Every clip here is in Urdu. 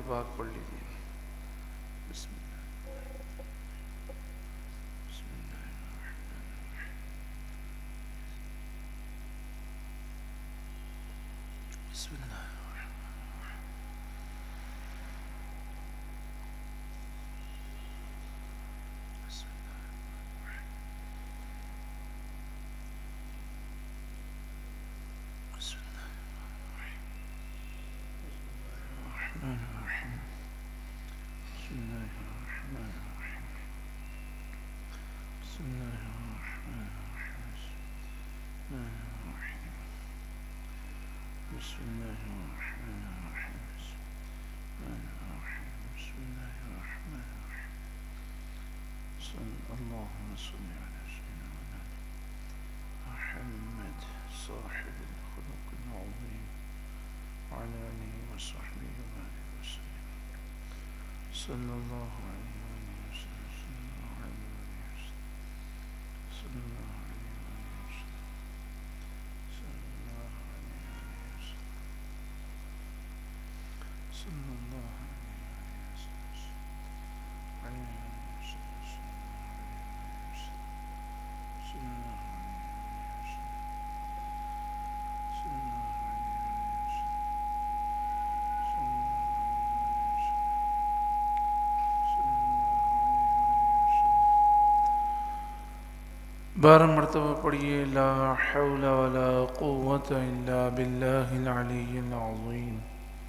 پاک پڑھ لیجیے. بسم اللہ. بسم اللہ الرحمن الرحیم. بسم اللہ الرحمن الرحیم. بسم اللہ الرحمن الرحیم. بسم اللہ الرحمن الرحیم. بسم اللہ الرحمن الرحیم. بسم اللہ الرحمن الرحیم. بسم اللہ الرحمن الرحیم. اللهم صل على سيدنا محمد صاحب الخلق العظيم وعلى آله وصحبه وبارك وسلم. صلى الله عليه وسلم. صلى الله عليه وسلم. صلى الله عليه وسلم. صلى الله عليه وسلم. بارہ مرتبہ پڑھیے لا حول ولا قوة الا باللہ العلی العظیم.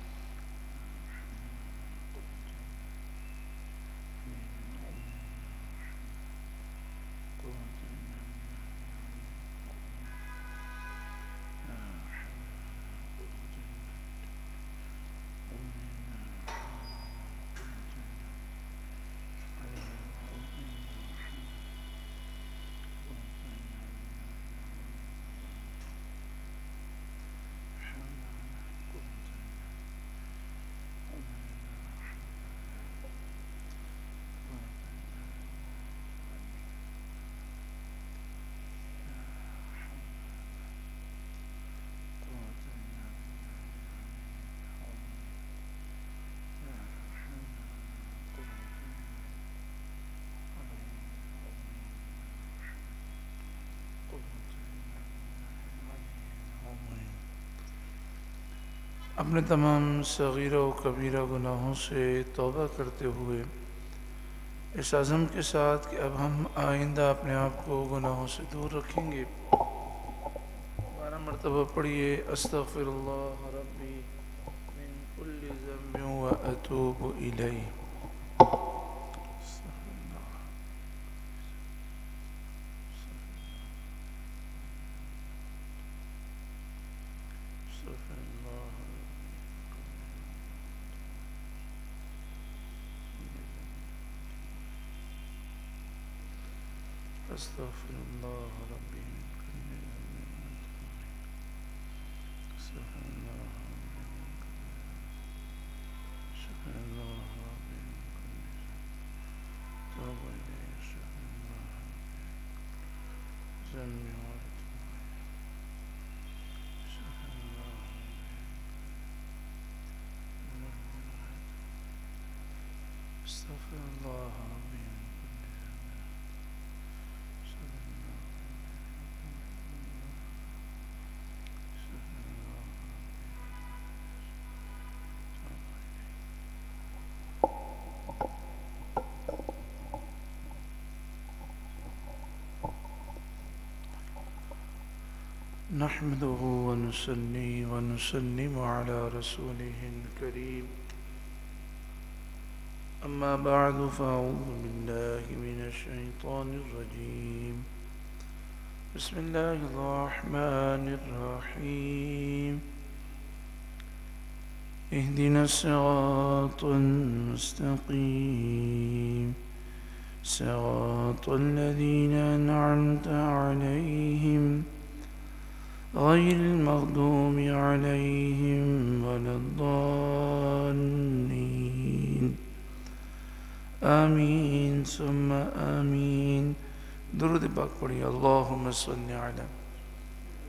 اپنے تمام صغیرہ و کبیرہ گناہوں سے توبہ کرتے ہوئے اس عزم کے ساتھ کہ اب ہم آئندہ اپنے آپ کو گناہوں سے دور رکھیں گے. 12 مرتبہ پڑھیے استغفر اللہ ربی من کل ذنب واتوب الیہ. استغفر اللہ ربی من کل ذنب. استغفر اللہ ربی من کل توب الیہ. استغفر اللہ ذنبی استغفر اللہ ربی من نحمده ونصلي ونسلم على رسوله الكريم. أما بعد فأعوذ بالله من الشيطان الرجيم. بسم الله الرحمن الرحيم. اهدنا الصراط المستقيم صراط الذين أنعمت عليهم غير المغضوب عليهم ولا الضالين. آمين ثم آمين. درود پاک پڑھیے. اللهم صل على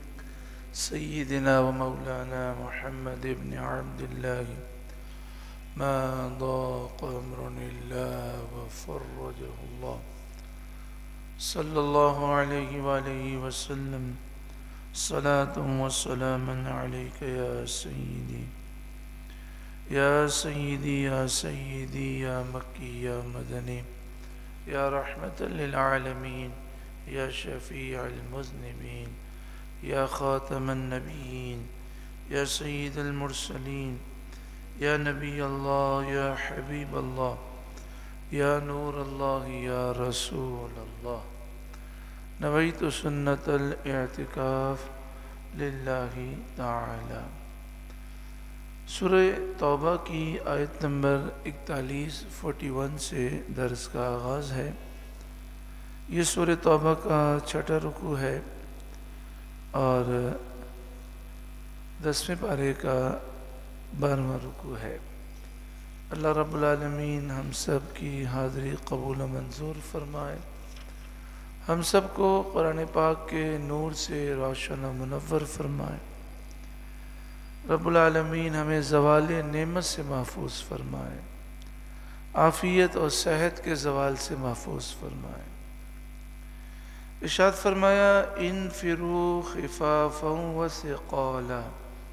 سيدنا ومولانا محمد بن عبد الله ما ضاق أمر إلا وفرجه الله صلى الله عليه وآله وسلم صلاة وسلاما عليك يا سيدي يا سيدي يا سيدي يا مكي يا مدني يا رحمة للعالمين يا شفيع المذنبين يا خاتم النبيين يا سيد المرسلين يا نبي الله يا حبيب الله يا نور الله يا رسول الله نويت سنة الاعتكاف لله تعالى. سورہ توبہ کی آیت نمبر 41 سے درس کا آغاز ہے. یہ سورہ توبہ کا چھٹا رکوع ہے اور 10ویں پارے کا 12واں رکوع ہے. اللہ رب العالمین ہم سب کی حاضری قبول و منظور فرمائے. ہم سب کو قرآن پاک کے نور سے روشن و منور فرمائے. رب العالمین ہمیں زوال نعمت سے محفوظ فرمائے. عافیت اور صحت کے زوال سے محفوظ فرمائے. ارشاد فرمایا انفروا خفافا وثقالا.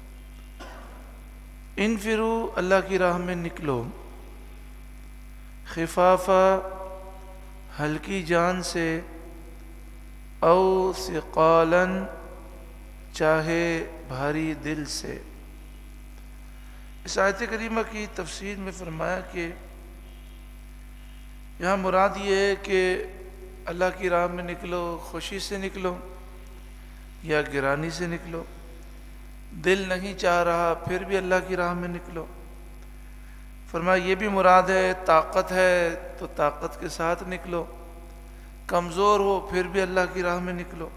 انفروا اللہ کی راہ میں نکلو. خفافا ہلکی جان سے، او ثقالا چاہے بھاری دل سے. اس آیت کریمہ کی تفسیر میں فرمایا کہ یہاں مراد یہ ہے کہ اللہ کی راہ میں نکلو، خوشی سے نکلو یا گرانی سے نکلو. دل نہیں چاہ رہا پھر بھی اللہ کی راہ میں نکلو. فرمایا یہ بھی مراد ہے طاقت ہے تو طاقت کے ساتھ نکلو، کمزور ہو پھر بھی اللہ کی راہ میں نکلو.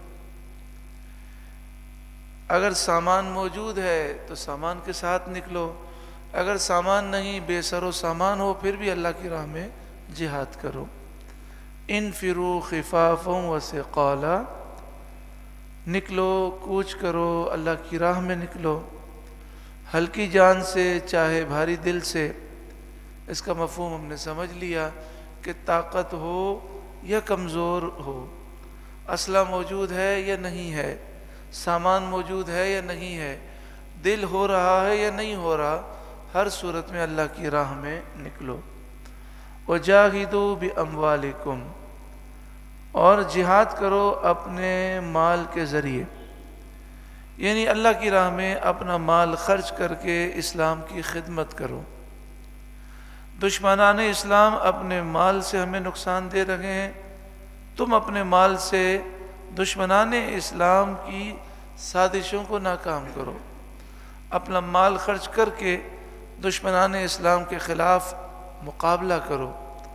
اگر سامان موجود ہے تو سامان کے ساتھ نکلو، اگر سامان نہیں بے سر و سامان ہو پھر بھی اللہ کی راہ میں جہاد کرو. انفروا خفافا وثقالا. نکلو، کوچ کرو، اللہ کی راہ میں نکلو، ہلکی جان سے چاہے بھاری دل سے. اس کا مفہوم ہم نے سمجھ لیا کہ طاقت ہو یا کمزور ہو، اسلحہ موجود ہے یا نہیں ہے، سامان موجود ہے یا نہیں ہے، دل ہو رہا ہے یا نہیں ہو رہا، ہر صورت میں اللہ کی راہ میں نکلو. وجاہدوا باموالکم. اور جہاد کرو اپنے مال کے ذریعے، یعنی اللہ کی راہ میں اپنا مال خرچ کر کے اسلام کی خدمت کرو. دشمنان اسلام اپنے مال سے ہمیں نقصان دے رہے ہیں، تم اپنے مال سے دشمنان اسلام کی سازشوں کو ناکام کرو. اپنا مال خرچ کر کے دشمنان اسلام کے خلاف مقابلہ کرو.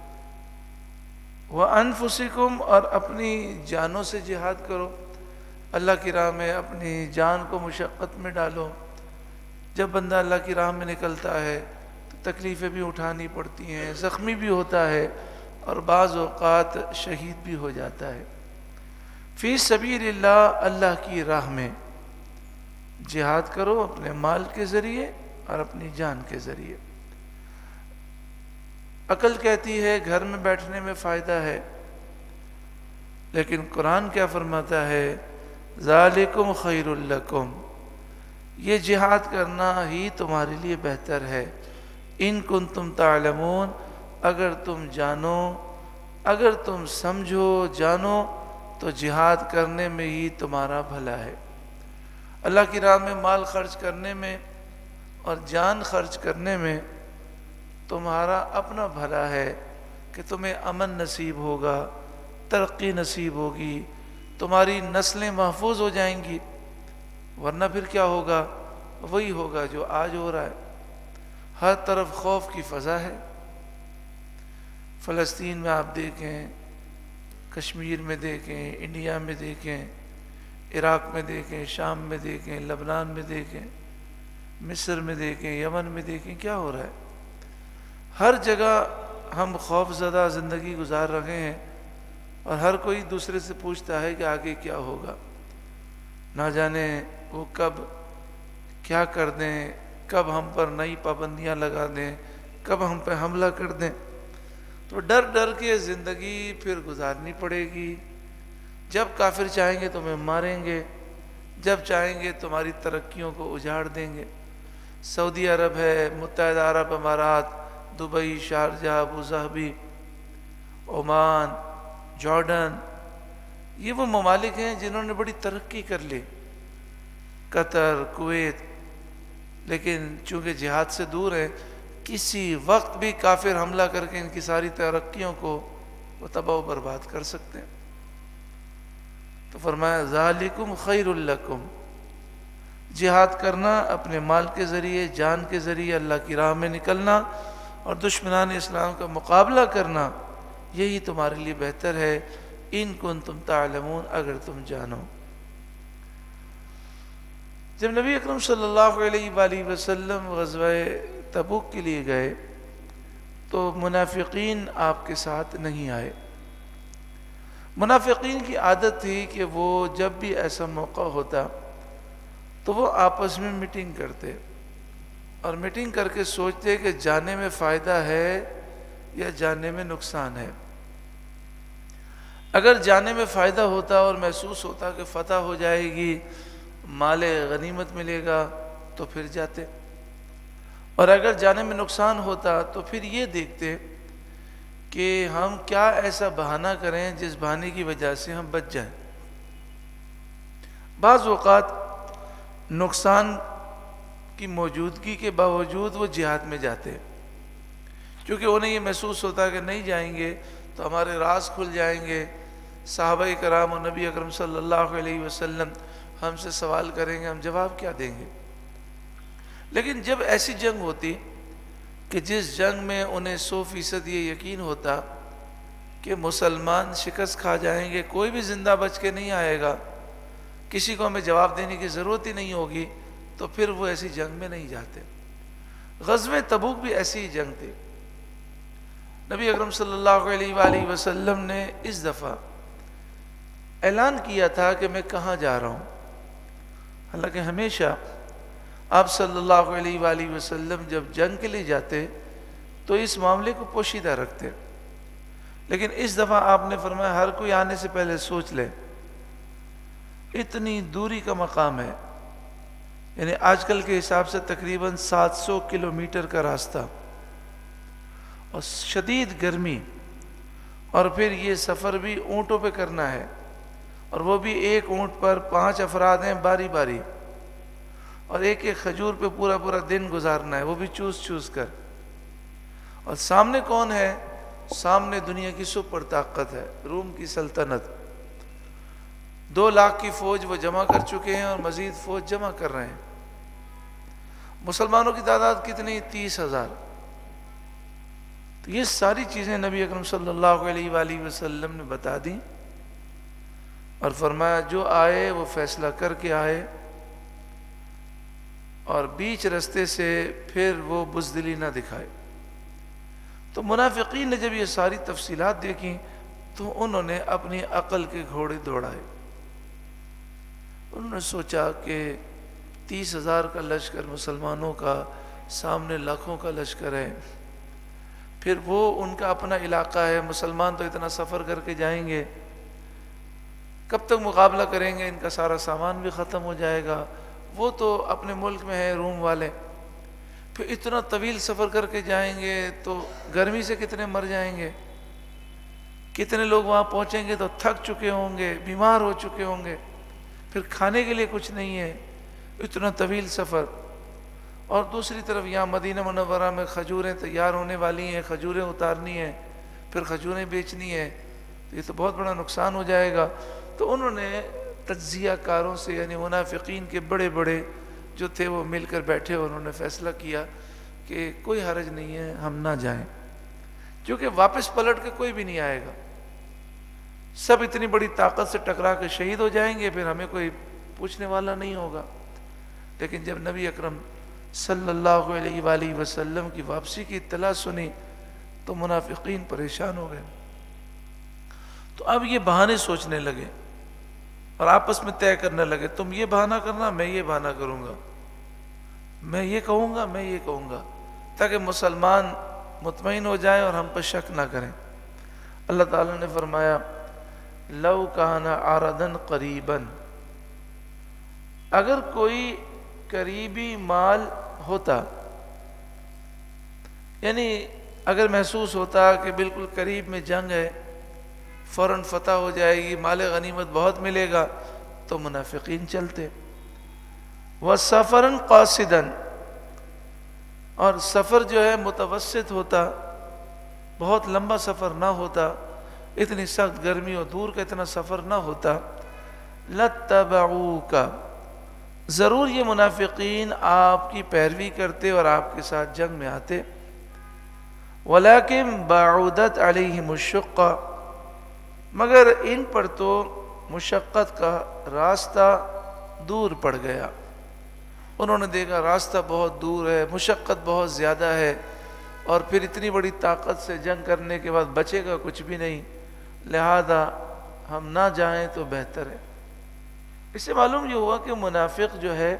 وَأَنفُسِكُمْ. اور اپنی جانوں سے جہاد کرو. اللہ کی راہ میں اپنی جان کو مشقت میں ڈالو. جب بندہ اللہ کی راہ میں نکلتا ہے تو تکلیفیں بھی اٹھانی پڑتی ہیں، زخمی بھی ہوتا ہے اور بعض اوقات شہید بھی ہو جاتا ہے. فی سبیل اللہ. اللہ کی راہ میں جہاد کرو اپنے مال کے ذریعے اور اپنی جان کے ذریعے. عقل کہتی ہے گھر میں بیٹھنے میں فائدہ ہے، لیکن قرآن کیا فرماتا ہے؟ ذالکم خیر لکم. یہ جہاد کرنا ہی تمہارے لیے بہتر ہے. ان کنتم تعلمون. اگر تم جانو، اگر تم سمجھو جانو تو جہاد کرنے میں ہی تمہارا بھلا ہے. اللہ کی راہ میں مال خرچ کرنے میں اور جان خرچ کرنے میں تمہارا اپنا بھلا ہے کہ تمہیں امن نصیب ہوگا، ترقی نصیب ہوگی، تمہاری نسلیں محفوظ ہو جائیں گی. ورنہ پھر کیا ہوگا؟ وہی ہوگا جو آج ہو رہا ہے. ہر طرف خوف کی فضا ہے. فلسطین میں آپ دیکھیں، کشمیر میں دیکھیں، انڈیا میں دیکھیں، عراق میں دیکھیں، شام میں دیکھیں، لبنان میں دیکھیں، مصر میں دیکھیں، یمن میں دیکھیں، کیا ہو رہا ہے. ہر جگہ ہم خوف زدہ زندگی گزار رہے ہیں اور ہر کوئی دوسرے سے پوچھتا ہے کہ آگے کیا ہوگا. نہ جانے وہ کب کیا کر دیں، کب ہم پر نئی پابندیاں لگا دیں، کب ہم پہ حملہ کر دیں، تو ڈر ڈر کے زندگی پھر گزارنی پڑے گی۔ جب کافر چاہیں گے تمہیں ماریں گے، جب چاہیں گے تمہاری ترقیوں کو اجاڑ دیں گے۔ سعودی عرب ہے، متحدہ عرب امارات، Dubai, Sharjah, Abu Dhabi, Oman, Jordan, یہ وہ ممالک ہیں جنہوں نے بڑی ترقی کر لی، قطر، کویت، لیکن چونکہ جہاد سے دور ہیں، کسی وقت بھی کافر حملہ کر کے ان کی ساری ترقیوں کو وہ تباہ و برباد کر سکتے ہیں۔ تو فرمایا ذالکم خیر لکم، جہاد کرنا اپنے مال کے ذریعے، جان کے ذریعے اللہ کی راہ میں نکلنا اور دشمنان اسلام کا مقابلہ کرنا، یہی تمہارے لیے بہتر ہے، ان کنتم تعلمون، اگر تم جانو۔ جب نبی اکرم صلی اللہ علیہ وآلہ وسلم غزوہ تبوک کے لیے گئے تو منافقین آپ کے ساتھ نہیں آئے۔ منافقین کی عادت تھی کہ وہ جب بھی ایسا موقع ہوتا تو وہ آپس میں میٹنگ کرتے اور میٹنگ کر کے سوچتے کہ جانے میں فائدہ ہے یا جانے میں نقصان ہے۔ اگر جانے میں فائدہ ہوتا اور محسوس ہوتا کہ فتح ہو جائے گی، مال غنیمت ملے گا، تو پھر جاتے، اور اگر جانے میں نقصان ہوتا تو پھر یہ دیکھتے کہ ہم کیا ایسا بہانہ کریں جس بہانے کی وجہ سے ہم بچ جائیں۔ بعض اوقات نقصان کی موجودگی کے باوجود وہ جہاد میں جاتے، کیونکہ انہیں یہ محسوس ہوتا کہ نہیں جائیں گے تو ہمارے راز کھل جائیں گے، صحابہ کرام اور نبی اکرم صلی اللہ علیہ وسلم ہم سے سوال کریں گے، ہم جواب کیا دیں گے۔ لیکن جب ایسی جنگ ہوتی کہ جس جنگ میں انہیں 100% یہ یقین ہوتا کہ مسلمان شکست کھا جائیں گے، کوئی بھی زندہ بچ کے نہیں آئے گا، کسی کو ہمیں جواب دینے کی ضرورت ہی نہیں ہوگی، تو پھر وہ ایسی جنگ میں نہیں جاتے۔ غزوہ تبوک بھی ایسی ہی جنگ تھی۔ نبی اکرم صلی اللہ علیہ وآلہ وسلم نے اس دفعہ اعلان کیا تھا کہ میں کہاں جا رہا ہوں، حالانکہ ہمیشہ آپ صلی اللہ علیہ وآلہ وسلم جب جنگ کے لیے جاتے تو اس معاملے کو پوشیدہ رکھتے، لیکن اس دفعہ آپ نے فرمایا ہر کوئی آنے سے پہلے سوچ لے، اتنی دوری کا مقام ہے، یعنی آج کل کے حساب سے تقریباً 700 کلومیٹر کا راستہ، اور شدید گرمی، اور پھر یہ سفر بھی اونٹوں پہ کرنا ہے، اور وہ بھی ایک اونٹ پر 5 افراد ہیں باری باری، اور ایک ایک کھجور پہ پورا پورا دن گزارنا ہے، وہ بھی چوس چوس کر۔ اور سامنے کون ہے؟ سامنے دنیا کی سپر طاقت ہے، روم کی سلطنت۔ 2 لاکھ کی فوج وہ جمع کر چکے ہیں اور مزید فوج جمع کر رہے ہیں۔ مسلمانوں کی تعداد کتنی؟ 30,000۔ تو یہ ساری چیزیں نبی اکرم صلی اللہ علیہ وآلہ وسلم نے بتا دیں اور فرمایا جو آئے وہ فیصلہ کر کے آئے، اور بیچ رستے سے پھر وہ بزدلی نہ دکھائے۔ تو منافقین نے جب یہ ساری تفصیلات دیکھیں تو انہوں نے اپنی عقل کے گھوڑے دوڑائے۔ انہوں نے سوچا کہ 30,000 کا لشکر مسلمانوں کا، سامنے لاکھوں کا لشکر ہے، پھر وہ ان کا اپنا علاقہ ہے، مسلمان تو اتنا سفر کر کے جائیں گے، کب تک مقابلہ کریں گے، ان کا سارا سامان بھی ختم ہو جائے گا، وہ تو اپنے ملک میں ہے روم والے، پھر اتنا طویل سفر کر کے جائیں گے تو گرمی سے کتنے مر جائیں گے، کتنے لوگ وہاں پہنچیں گے تو تھک چکے ہوں گے، بیمار ہو چکے ہوں گے، پھر کھانے کے لیے کچھ نہیں ہے، اتنا طویل سفر۔ اور دوسری طرف یہاں مدینہ منورہ میں کھجوریں تیار ہونے والی ہیں، کھجوریں اتارنی ہیں، پھر کھجوریں بیچنی ہیں، یہ تو بہت بڑا نقصان ہو جائے گا۔ تو انہوں نے تجزیہ کاروں سے، یعنی منافقین کے بڑے بڑے جو تھے وہ مل کر بیٹھے، انہوں نے فیصلہ کیا کہ کوئی حرج نہیں ہے، ہم نہ جائیں، کیونکہ واپس پلٹ کے کوئی بھی نہیں آئے گا، سب اتنی بڑی طاقت سے ٹکرا کے شہید ہو جائیں گے، پھر ہمیں کوئی پوچھنے والا نہیں ہوگا۔ لیکن جب نبی اکرم صلی اللہ علیہ وآلہ وسلم کی واپسی کی اطلاع سنی تو منافقین پریشان ہو گئے، تو اب یہ بہانے سوچنے لگے اور آپس میں طے کرنے لگے، تم یہ بہانہ کرنا، میں یہ بہانہ کروں گا، میں یہ کہوں گا، میں یہ کہوں گا، تاکہ مسلمان مطمئن ہو جائیں اور ہم پر شک نہ کریں۔ اللہ تعالیٰ نے فرمایا لو کان عرضا قریبا، اگر کوئی قریبی مال ہوتا، یعنی اگر محسوس ہوتا کہ بالکل قریب میں جنگ ہے، فوراً فتح ہو جائے گی، مال غنیمت بہت ملے گا، تو منافقین چلتے۔ وَسَفَرًا قَاصِدًا، اور سفر جو ہے متوسط ہوتا، بہت لمبا سفر نہ ہوتا، اتنی سخت گرمی اور دور کا اتنا سفر نہ ہوتا، لَاتَّبَعُوكَ، ضرور یہ منافقین آپ کی پیروی کرتے اور آپ کے ساتھ جنگ میں آتے۔ وَلَكِنْ بَعُدَتْ عَلَيْهِمُ الشُّقَّةُ، مگر ان پر تو مشقت کا راستہ دور پڑ گیا، انہوں نے دیکھا راستہ بہت دور ہے، مشقت بہت زیادہ ہے، اور پھر اتنی بڑی طاقت سے جنگ کرنے کے بعد بچے گا کچھ بھی نہیں، لہذا ہم نہ جائیں تو بہتر ہے۔ اس سے معلوم یہ ہوا کہ منافق جو ہے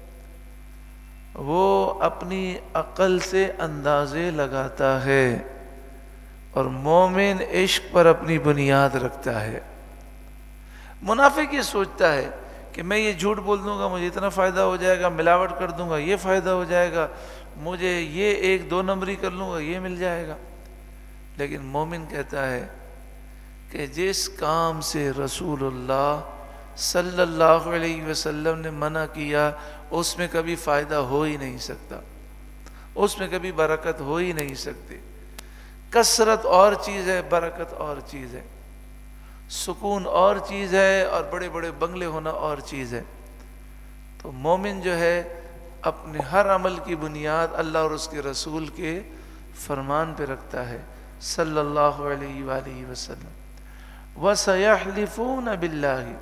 وہ اپنی عقل سے اندازے لگاتا ہے، اور مومن عشق پر اپنی بنیاد رکھتا ہے۔ منافق یہ سوچتا ہے کہ میں یہ جھوٹ بول دوں گا مجھے اتنا فائدہ ہو جائے گا، ملاوٹ کر دوں گا یہ فائدہ ہو جائے گا، مجھے یہ 1-2 نمبری کر لوں گا یہ مل جائے گا۔ لیکن مومن کہتا ہے کہ جس کام سے رسول اللہ صلی اللہ علیہ وسلم نے منع کیا اس میں کبھی فائدہ ہو ہی نہیں سکتا، اس میں کبھی برکت ہو ہی نہیں سکتی۔ کثرت اور چیز ہے، برکت اور چیز ہے، سکون اور چیز ہے، اور بڑے بڑے بنگلے ہونا اور چیز ہے۔ تو مومن جو ہے اپنے ہر عمل کی بنیاد اللہ اور اس کے رسول کے فرمان پہ رکھتا ہے صلی اللہ علیہ وآلہ وسلم۔ وَسَيَحْلِفُونَ بِاللَّهِ،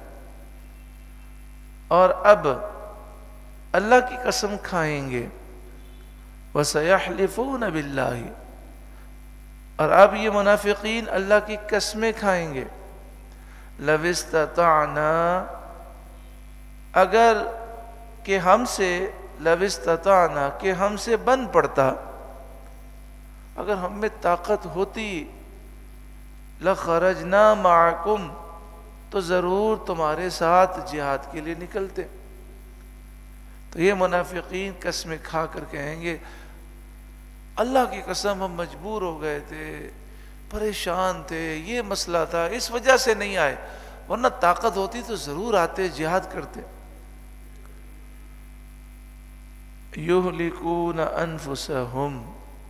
اور اب اللہ کی قسم کھائیں گے، وَسَيَحْلِفُونَ بِاللَّهِ، اور اب یہ منافقین اللہ کی قسمیں کھائیں گے، لَوِ اسْتَطَعْنَا، اگر کہ ہم سے، لَوِ اسْتَطَعْنَا کہ ہم سے بن پڑتا، اگر ہم میں طاقت ہوتی، لَخَرَجْنَا مَعَكُمْ، تو ضرور تمہارے ساتھ جہاد کے لیے نکلتے۔ تو یہ منافقین قسمیں کھا کر کہیں گے اللہ کی قسم ہم مجبور ہو گئے تھے، پریشان تھے، یہ مسئلہ تھا، اس وجہ سے نہیں آئے، ورنہ طاقت ہوتی تو ضرور آتے، جہاد کرتے۔ یہلکون انفسہم،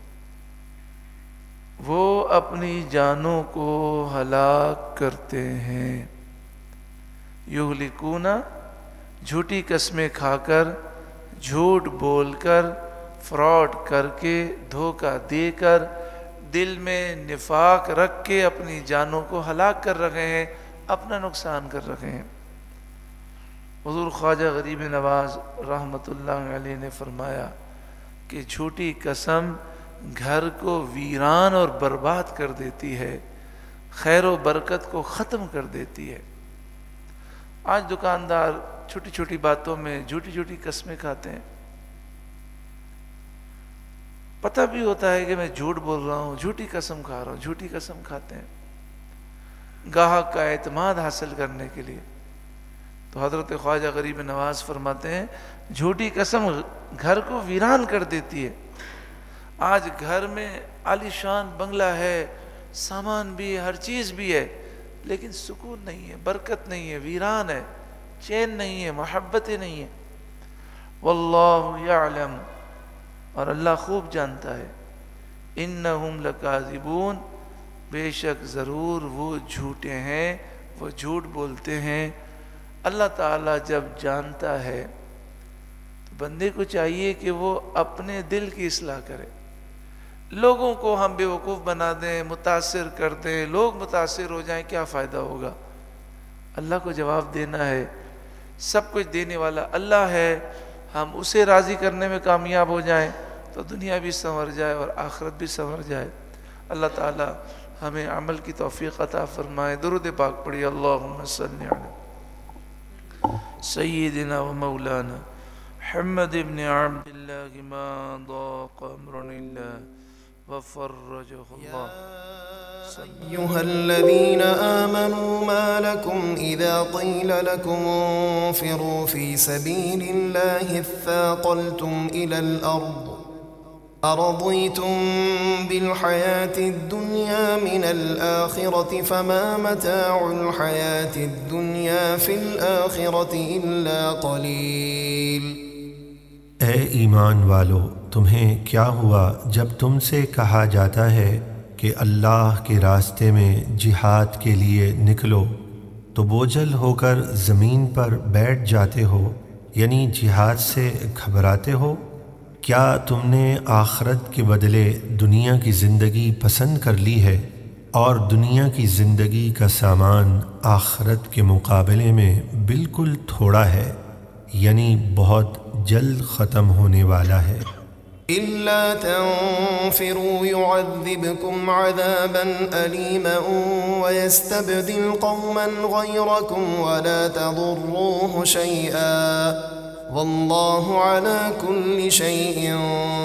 وہ اپنی جانوں کو ہلاک کرتے ہیں۔ یہلکون، جھوٹی قسمیں کھا کر، جھوٹ بول کر، فراڈ کر کے، دھوکہ دے کر، دل میں نفاق رکھ کے اپنی جانوں کو ہلاک کر رہے ہیں، اپنا نقصان کر رہے ہیں۔ حضور خواجہ غریب نواز رحمۃ اللہ علیہ نے فرمایا کہ جھوٹی قسم گھر کو ویران اور برباد کر دیتی ہے، خیر و برکت کو ختم کر دیتی ہے۔ آج دکاندار چھوٹی چھوٹی باتوں میں جھوٹی جھوٹی قسمیں کھاتے ہیں، پتہ بھی ہوتا ہے کہ میں جھوٹ بول رہا ہوں، جھوٹی قسم کھا رہا ہوں، جھوٹی قسم کھاتے ہیں گاہک کا اعتماد حاصل کرنے کے لیے۔ تو حضرت خواجہ غریب نواز فرماتے ہیں جھوٹی قسم گھر کو ویران کر دیتی ہے۔ آج گھر میں عالی شان بنگلہ ہے، سامان بھی ہے، ہر چیز بھی ہے، لیکن سکون نہیں ہے، برکت نہیں ہے، ویران ہے، چین نہیں ہے، محبتیں نہیں ہے۔ واللہ یعلم، اور اللہ خوب جانتا ہے، انہم لکاذبون، بے شک ضرور وہ جھوٹے ہیں، وہ جھوٹ بولتے ہیں۔ اللہ تعالیٰ جب جانتا ہے تو بندے کو چاہیے کہ وہ اپنے دل کی اصلاح کرے۔ لوگوں کو ہم بیوقوف بنا دیں، متاثر کر دیں، لوگ متاثر ہو جائیں، کیا فائدہ ہوگا؟ اللہ کو جواب دینا ہے، سب کچھ دینے والا اللہ ہے، ہم اسے راضی کرنے میں کامیاب ہو جائیں تو دنیا بھی سنور جائے اور آخرت بھی سنور جائے۔ اللہ تعالی ہمیں عمل کی توفیق عطا فرمائے۔ درود پاک پڑھی، اللہم صلی علی سیدنا و مولانا محمد ابن عبد اللہ ما ضاق امر اللہ وفرجه الله. أيها الذين آمنوا ما لكم إذا قيل لكم انفروا في سبيل الله اثاقلتم إلى الأرض أرضيتم بالحياة الدنيا من الآخرة فما متاع الحياة الدنيا في الآخرة إلا قليل. اے ایمان والو، تمہیں کیا ہوا جب تم سے کہا جاتا ہے کہ اللہ کے راستے میں جہاد کے لیے نکلو تو بوجھل ہو کر زمین پر بیٹھ جاتے ہو، یعنی جہاد سے گھبراتے ہو؟ کیا تم نے آخرت کے بدلے دنیا کی زندگی پسند کر لی ہے، اور دنیا کی زندگی کا سامان آخرت کے مقابلے میں بالکل تھوڑا ہے، یعنی بہت جلد ختم ہونے والا ہے۔ إلا تنفروا يعذبكم عذابا أليما ويستبدل قوما غيركم ولا تضروه شيئا والله على كل شيء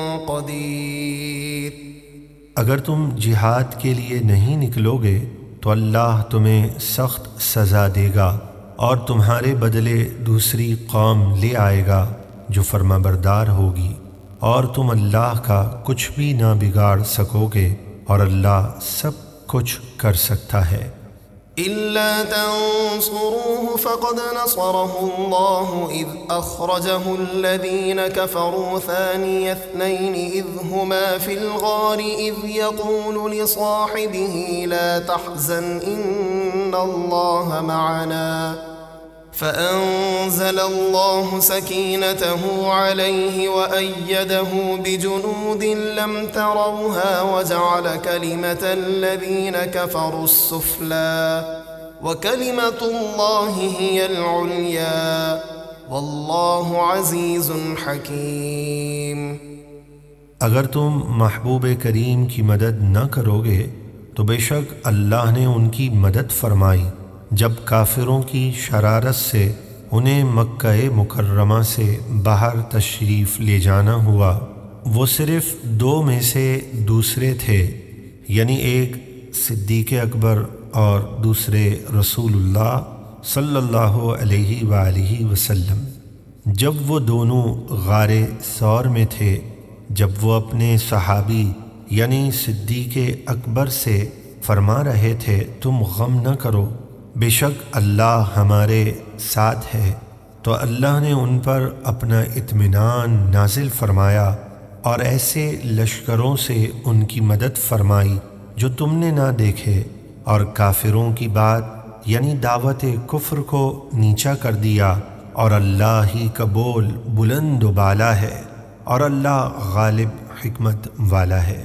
قدير۔ اگر تم جہاد کے لیے نہیں نکلو گے تو اللہ تمہیں سخت سزا دے گا اور تمہارے بدلے دوسری قوم لے آئے گا جو فرما بردار ہوگی، اور تم اللہ کا کچھ بھی نہ بگاڑ سکو گے، اور اللہ سب کچھ کر سکتا ہے۔ إلا تنصروه فقد نصره الله إذ أخرجه الذين كفروا ثاني اثنين إذ هما في الغار إذ يقول لصاحبه لا تحزن إن الله معنا فأنزل الله سكينته عليه وأيده بجنود لم تروها وجعل كلمة الذين كفروا السفلى وكلمة الله هي العليا والله عزيز حكيم۔ اگر تم محبوب کریم کی مدد نہ کرو گے تو بے شک اللہ نے ان کی مدد فرمائی جب کافروں کی شرارت سے انہیں مکہ مکرمہ سے باہر تشریف لے جانا ہوا۔ وہ صرف دو میں سے دوسرے تھے، یعنی ایک صدیق اکبر اور دوسرے رسول اللہ صلی اللہ علیہ وآلہ وسلم۔ جب وہ دونوں غار ثور میں تھے، جب وہ اپنے صحابی یعنی صدیق اکبر سے فرما رہے تھے تم غم نہ کرو، بے شک اللہ ہمارے ساتھ ہے، تو اللہ نے ان پر اپنا اطمینان نازل فرمایا اور ایسے لشکروں سے ان کی مدد فرمائی جو تم نے نہ دیکھے، اور کافروں کی بات یعنی دعوت کفر کو نیچا کر دیا، اور اللہ ہی کا بول بلند و بالا ہے، اور اللہ غالب حکمت والا ہے۔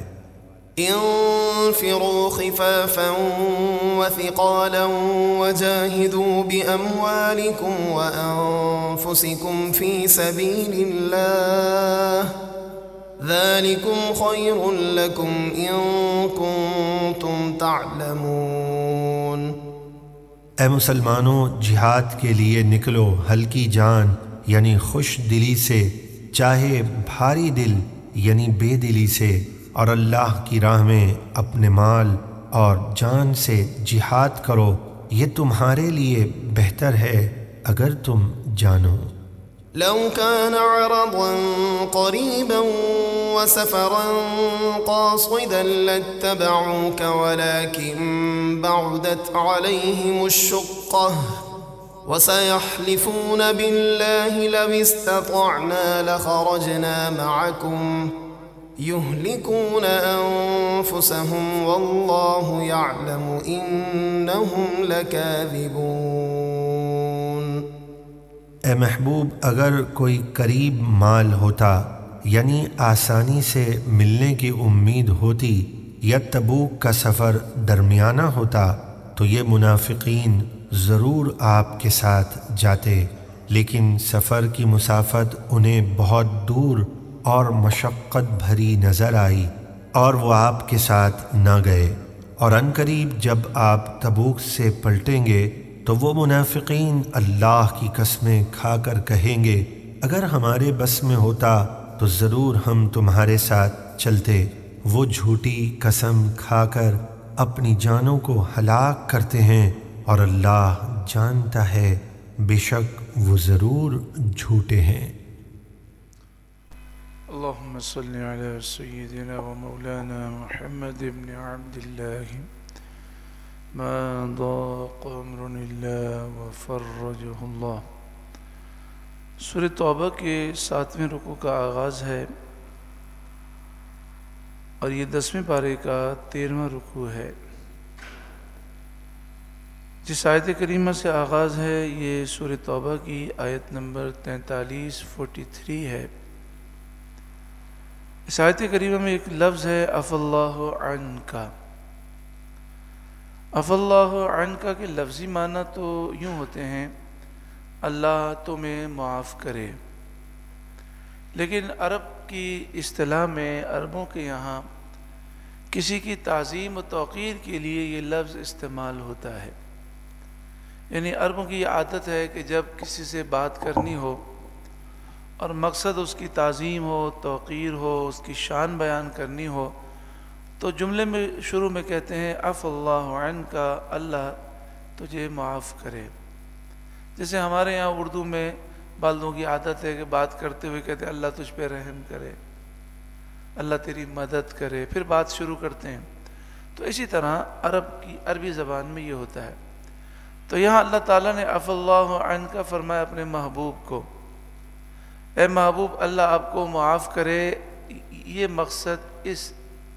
انفروا خفافا وثقالا وجاهدوا بأموالكم وأنفسكم في سبيل الله ذلكم خير لكم إن كنتم تعلمون۔ اے مسلمانوں، جہاد کے لیے نکلو ہلکی جان یعنی خوش دلی سے، چاہے بھاری دل یعنی بے دلی سے، اور اللہ کی راہ میں اپنے مال اور جان سے جہاد کرو، یہ تمہارے لیے بہتر ہے اگر تم جانو۔ لو كان عرضا قريبا وسفرا قاصدا لاتبعوك ولكن بعدت عليهم الشقة وسيحلفون بالله لو استطعنا لخرجنا معكم يهلكون أنفسهم والله يعلم إنهم لكاذبون۔ اے محبوب، اگر کوئی قریب مال ہوتا یعنی آسانی سے ملنے کی امید ہوتی، یا تبوک کا سفر درمیانہ ہوتا تو یہ منافقین ضرور آپ کے ساتھ جاتے، لیکن سفر کی مسافت انہیں بہت دور اور مشقت بھری نظر آئی اور وہ آپ کے ساتھ نہ گئے، اور عنقریب جب آپ تبوک سے پلٹیں گے تو وہ منافقین اللہ کی قسمیں کھا کر کہیں گے اگر ہمارے بس میں ہوتا تو ضرور ہم تمہارے ساتھ چلتے، وہ جھوٹی قسم کھا کر اپنی جانوں کو ہلاک کرتے ہیں، اور اللہ جانتا ہے بے شک وہ ضرور جھوٹے ہیں۔ اللهم صل على سيدنا ومولانا محمد بن عبد الله ما ضاق أمر إلا وفرجه الله۔ سورہ توبہ کے 7ویں رکوع کا آغاز ہے اور یہ 10ویں پارے کا 13واں رکوع ہے۔ جس آیت کریمہ سے آغاز ہے یہ سورہ توبہ کی آیت نمبر 43 ہے۔ اس آیت کریمہ میں ایک لفظ ہے عفا اللہ عنکا۔ عفا اللہ عنکا کے لفظی معنی تو یوں ہوتے ہیں اللہ تمہیں معاف کرے، لیکن عرب کی اصطلاح میں عربوں کے یہاں کسی کی تعظیم و توقیر کے لیے یہ لفظ استعمال ہوتا ہے۔ یعنی عربوں کی یہ عادت ہے کہ جب کسی سے بات کرنی ہو اور مقصد اس کی تعظیم ہو، توقیر ہو، اس کی شان بیان کرنی ہو تو جملے میں شروع میں کہتے ہیں عفا اللہ عنکا، اللہ تجھے معاف کرے۔ جیسے ہمارے یہاں اردو میں بعض لوگوں کی عادت ہے کہ بات کرتے ہوئے کہتے ہیں اللہ تجھ پہ رحم کرے، اللہ تیری مدد کرے، پھر بات شروع کرتے ہیں۔ تو اسی طرح عربی زبان میں یہ ہوتا ہے۔ تو یہاں اللہ تعالیٰ نے عفا اللہ عنکا فرمایا اپنے محبوب کو، اے محبوب اللہ آپ کو معاف کرے۔ یہ مقصد اس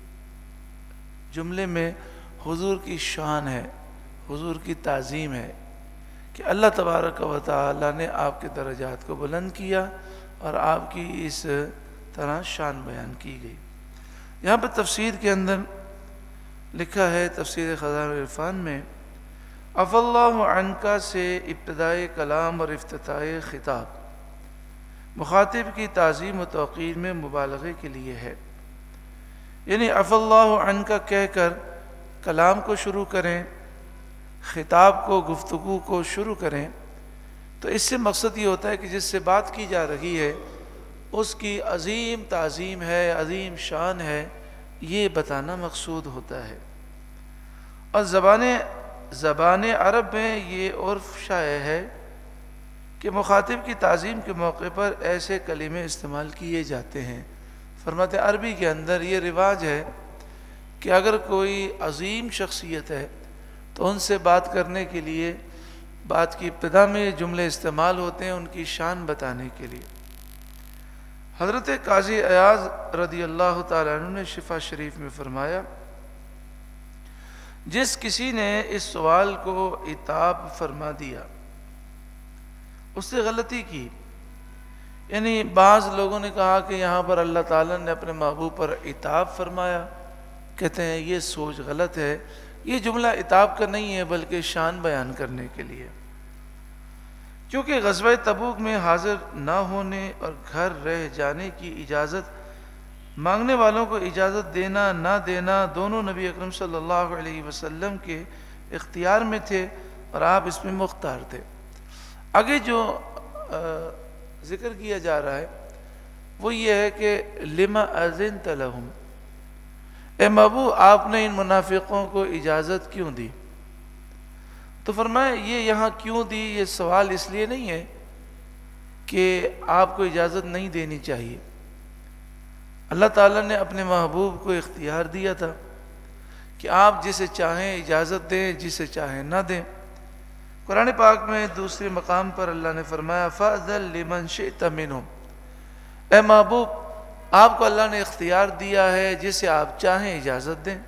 جملے میں حضور کی شان ہے، حضور کی تعظیم ہے کہ اللہ تبارک و تعالیٰ نے آپ کے درجات کو بلند کیا اور آپ کی اس طرح شان بیان کی گئی۔ یہاں پر تفسیر کے اندر لکھا ہے، تفسیر خزائن العرفان میں، عفا اللہ عنکا سے ابتدائے کلام اور افتتاح خطاب مخاطب کی تعظیم و توقیر میں مبالغے کے لیے ہے۔ یعنی عفا اللہ عنکا کہہ کر کلام کو شروع کریں، خطاب کو، گفتگو کو شروع کریں، تو اس سے مقصد یہ ہوتا ہے کہ جس سے بات کی جا رہی ہے اس کی عظیم تعظیم ہے، عظیم شان ہے، یہ بتانا مقصود ہوتا ہے۔ اور زبان عرب میں یہ عرف شائع ہے کہ مخاطب کی تعظیم کے موقع پر ایسے کلمے استعمال کیے جاتے ہیں۔ فرماتے عربی کے اندر یہ رواج ہے کہ اگر کوئی عظیم شخصیت ہے تو ان سے بات کرنے کے لیے بات کی ابتدا میں جملے استعمال ہوتے ہیں ان کی شان بتانے کے لیے۔ حضرت قاضی عیاض رضی اللہ تعالیٰ عنہ نے شفا شریف میں فرمایا، جس کسی نے اس سوال کو عتاب فرما دیا اس سے غلطی کی۔ یعنی بعض لوگوں نے کہا کہ یہاں پر اللہ تعالیٰ نے اپنے محبوب پر عتاب فرمایا، کہتے ہیں یہ سوچ غلط ہے، یہ جملہ عتاب کا نہیں ہے بلکہ شان بیان کرنے کے لیے۔ کیونکہ غزوہ تبوک میں حاضر نہ ہونے اور گھر رہ جانے کی اجازت مانگنے والوں کو اجازت دینا نہ دینا دونوں نبی اکرم صلی اللہ علیہ وسلم کے اختیار میں تھے اور آپ اس میں مختار تھے۔ آگے جو ذکر کیا جا رہا ہے وہ یہ ہے کہ لما اذنت لہم، اے محبوب آپ نے ان منافقوں کو اجازت کیوں دی؟ تو فرمایا یہ یہاں کیوں دی، یہ سوال اس لیے نہیں ہے کہ آپ کو اجازت نہیں دینی چاہیے۔ اللہ تعالیٰ نے اپنے محبوب کو اختیار دیا تھا کہ آپ جسے چاہیں اجازت دیں، جسے چاہیں نہ دیں۔ قرآن پاک میں دوسرے مقام پر اللہ نے فرمایا فَأْذَن لِمَنْ شِئْتَ مِنْهُمْ، اے محبوب آپ کو اللہ نے اختیار دیا ہے جسے آپ چاہیں اجازت دیں،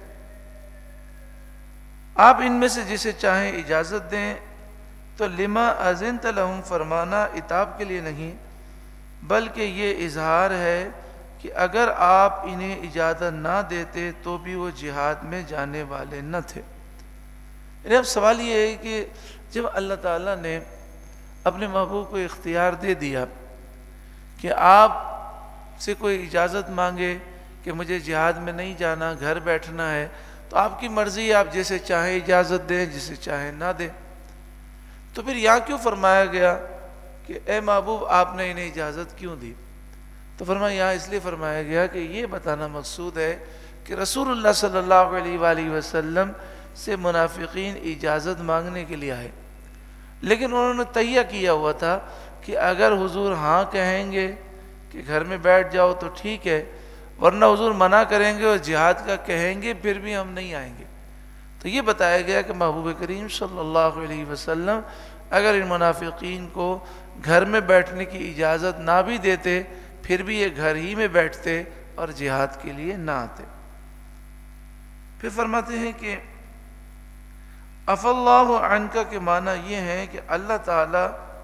آپ ان میں سے جسے چاہیں اجازت دیں۔ تو لما اذنت لہم فرمانا عتاب کے لیے نہیں بلکہ یہ اظہار ہے کہ اگر آپ انہیں اجازت نہ دیتے تو بھی وہ جہاد میں جانے والے نہ تھے۔ یعنی اب سوال یہ ہے کہ جب اللہ تعالیٰ نے اپنے محبوب کو اختیار دے دیا کہ آپ سے کوئی اجازت مانگے کہ مجھے جہاد میں نہیں جانا، گھر بیٹھنا ہے، تو آپ کی مرضی، آپ جسے چاہیں اجازت دیں، جسے چاہیں نہ دیں۔ تو پھر یہاں کیوں فرمایا گیا کہ اے محبوب آپ نے انہیں اجازت کیوں دی؟ تو فرمایا یہاں اس لیے فرمایا گیا کہ یہ بتانا مقصود ہے کہ رسول اللہ صلی اللہ علیہ وآلہ وسلم سے منافقین اجازت مانگنے کے لیے آئے، لیکن انہوں نے تہیہ کیا ہوا تھا کہ اگر حضور ہاں کہیں گے کہ گھر میں بیٹھ جاؤ تو ٹھیک ہے، ورنہ حضور منع کریں گے اور جہاد کا کہیں گے پھر بھی ہم نہیں آئیں گے۔ تو یہ بتایا گیا کہ محبوب کریم صلی اللہ علیہ وسلم اگر ان منافقین کو گھر میں بیٹھنے کی اجازت نہ بھی دیتے پھر بھی یہ گھر ہی میں بیٹھتے اور جہاد کے لیے نہ آتے۔ پھر فرماتے ہیں کہ عفا اللہ عنک کے معنی یہ ہے کہ اللہ تعالی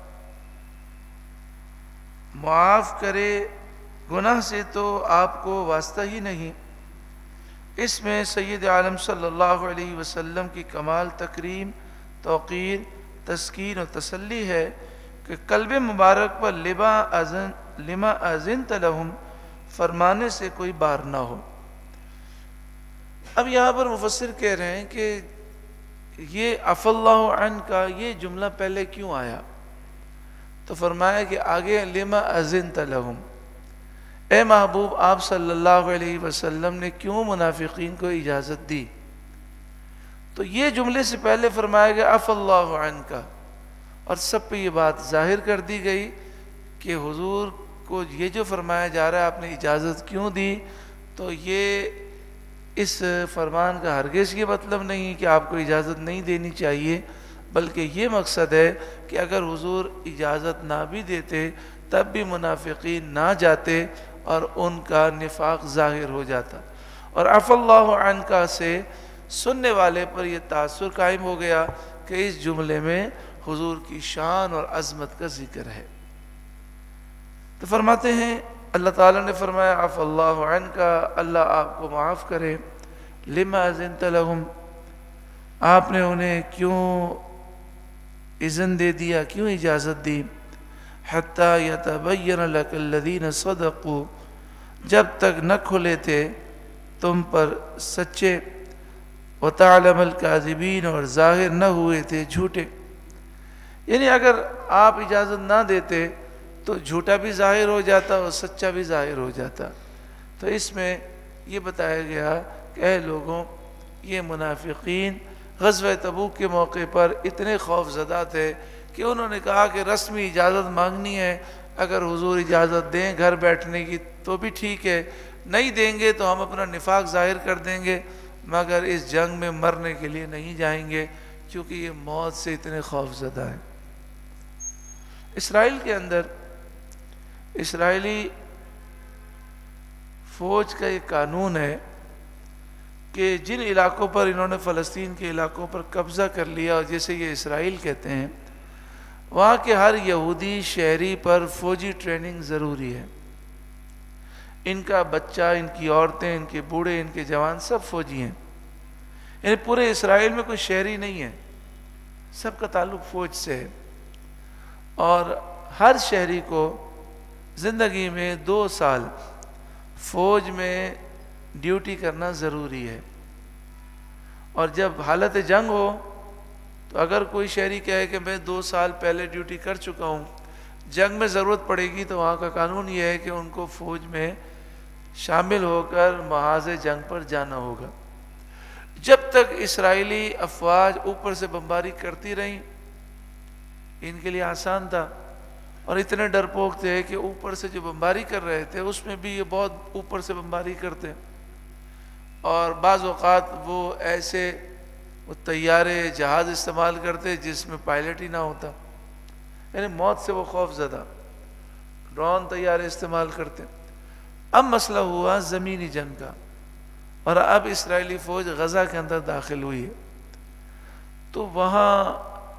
معاف کرے، گناہ سے تو آپ کو واسطہ ہی نہیں۔ اس میں سید عالم صلی اللہ علیہ وسلم کی کمال تکریم، توقیر، تسکین و تسلی ہے کہ قلب مبارک پر لما اذنت لہم فرمانے سے کوئی بار نہ ہو۔ اب یہاں پر مفسر کہہ رہے ہیں کہ یہ عفا اللہ عنک کا یہ جملہ پہلے کیوں آیا؟ تو فرمایا کہ آگے لما اذنت لہم، اے محبوب آپ صلی اللہ علیہ وسلم نے کیوں منافقین کو اجازت دی؟ تو یہ جملے سے پہلے فرمایا گیا عفا اللہ عنک، اور سب پہ یہ بات ظاہر کر دی گئی کہ حضور کو یہ جو فرمایا جا رہا ہے آپ نے اجازت کیوں دی، تو یہ اس فرمان کا ہرگز یہ مطلب نہیں کہ آپ کو اجازت نہیں دینی چاہیے، بلکہ یہ مقصد ہے کہ اگر حضور اجازت نہ بھی دیتے تب بھی منافقین نہ جاتے اور ان کا نفاق ظاہر ہو جاتا، اور عفا اللہ عنک سے سننے والے پر یہ تاثر قائم ہو گیا کہ اس جملے میں حضور کی شان اور عظمت کا ذکر ہے۔ تو فرماتے ہیں اللہ تعالیٰ نے فرمایا عفا اللہ عنک، اللہ آپ کو معاف کرے، لما اذنت لہم، آپ نے انہیں کیوں اذن دے دیا، کیوں اجازت دی، حتی یتبین لک الذین صدقوا، جب تک نہ کھلے تھے تم پر سچے، وتعلم الکاذبین، اور ظاہر نہ ہوئے تھے جھوٹے۔ یعنی اگر آپ اجازت نہ دیتے تو جھوٹا بھی ظاہر ہو جاتا اور سچا بھی ظاہر ہو جاتا۔ تو اس میں یہ بتایا گیا کہ اے لوگوں، یہ منافقین غزوہ تبوک کے موقع پر اتنے خوف زدہ تھے کہ انہوں نے کہا کہ رسمی اجازت مانگنی ہے، اگر حضور اجازت دیں گھر بیٹھنے کی تو بھی ٹھیک ہے، نہیں دیں گے تو ہم اپنا نفاق ظاہر کر دیں گے، مگر اس جنگ میں مرنے کے لیے نہیں جائیں گے، کیونکہ یہ موت سے اتنے خوف زدہ ہیں۔ اسرائیل کے اندر اسرائیلی فوج کا یہ قانون ہے کہ جن علاقوں پر انہوں نے فلسطین کے علاقوں پر قبضہ کر لیا اور جیسے یہ اسرائیل کہتے ہیں، وہاں کے ہر یہودی شہری پر فوجی ٹریننگ ضروری ہے۔ ان کا بچہ، ان کی عورتیں، ان کے بوڑھے، ان کے جوان سب فوجی ہیں، یعنی پورے اسرائیل میں کوئی شہری نہیں ہے، سب کا تعلق فوج سے ہے، اور ہر شہری کو زندگی میں 2 سال فوج میں ڈیوٹی کرنا ضروری ہے، اور جب حالت جنگ ہو تو اگر کوئی شہری کہے کہ میں 2 سال پہلے ڈیوٹی کر چکا ہوں، جنگ میں ضرورت پڑے گی تو وہاں کا قانون یہ ہے کہ ان کو فوج میں شامل ہو کر محاذ جنگ پر جانا ہوگا۔ جب تک اسرائیلی افواج اوپر سے بمباری کرتی رہیں، ان کے لیے آسان تھا، اور اتنے ڈرپوک تھے کہ اوپر سے جو بمباری کر رہے تھے اس میں بھی یہ بہت اوپر سے بمباری کرتے، اور بعض اوقات وہ ایسے طیارے جہاز استعمال کرتے جس میں پائلٹ ہی نہ ہوتا، یعنی موت سے وہ خوف زدہ ڈرون طیارے استعمال کرتے۔ اب مسئلہ ہوا زمینی جنگ کا، اور اب اسرائیلی فوج غزہ کے اندر داخل ہوئی ہے، تو وہاں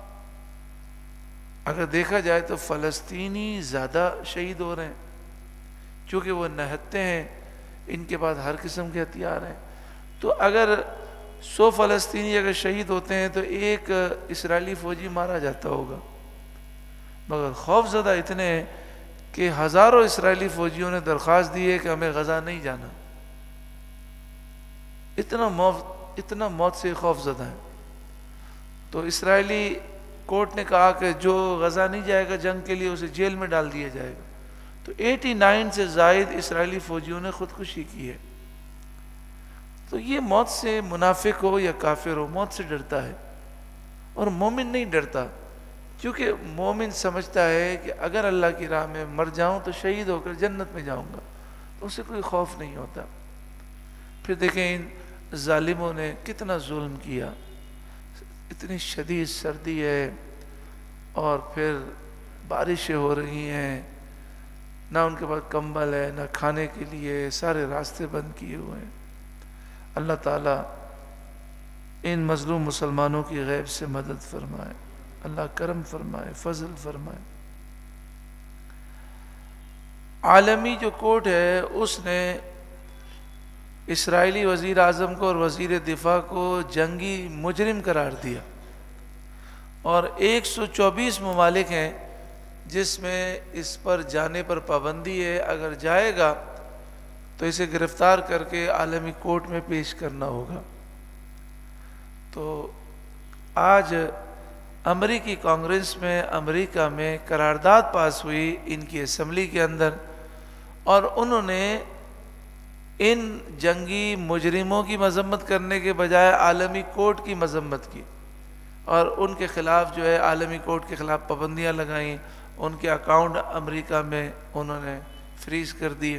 اگر دیکھا جائے تو فلسطینی زیادہ شہید ہو رہے ہیں، چونکہ وہ نہتے ہیں، ان کے پاس ہر قسم کے ہتھیار ہیں، تو اگر 100 فلسطینی اگر شہید ہوتے ہیں تو 1 اسرائیلی فوجی مارا جاتا ہوگا، مگر خوف زدہ اتنے ہیں کہ ہزاروں اسرائیلی فوجیوں نے درخواست دی ہے کہ ہمیں غزہ نہیں جانا، اتنا موت سے خوف زدہ ہے۔ تو اسرائیلی کورٹ نے کہا کہ جو غزہ نہیں جائے گا جنگ کے لیے اسے جیل میں ڈال دیا جائے گا، تو 89 سے زائد اسرائیلی فوجیوں نے خودکشی کی ہے۔ تو یہ موت سے منافق ہو یا کافر ہو موت سے ڈرتا ہے، اور مومن نہیں ڈرتا، کیونکہ مومن سمجھتا ہے کہ اگر اللہ کی راہ میں مر جاؤں تو شہید ہو کر جنت میں جاؤں گا، تو اسے کوئی خوف نہیں ہوتا۔ پھر دیکھیں ان ظالموں نے کتنا ظلم کیا، اتنی شدید سردی ہے اور پھر بارشیں ہو رہی ہیں، نہ ان کے پاس کمبل ہے نہ کھانے کے لیے، سارے راستے بند کیے ہوئے ہیں۔ اللہ تعالیٰ ان مظلوم مسلمانوں کی غیب سے مدد فرمائے، اللہ کرم فرمائے، فضل فرمائے۔ عالمی جو کورٹ ہے اس نے اسرائیلی وزیر اعظم کو اور وزیر دفاع کو جنگی مجرم قرار دیا، اور 124 ممالک ہیں جس میں اس پر جانے پر پابندی ہے، اگر جائے گا تو اسے گرفتار کر کے عالمی کورٹ میں پیش کرنا ہوگا۔ تو آج امریکی کانگریس میں امریکہ میں قرارداد پاس ہوئی ان کی اسمبلی کے اندر، اور انہوں نے ان جنگی مجرموں کی مذمت کرنے کے بجائے عالمی کورٹ کی مذمت کی، اور ان کے خلاف جو ہے عالمی کورٹ کے خلاف پابندیاں لگائیں، ان کے اکاؤنٹ امریکہ میں انہوں نے فریز کر دیے۔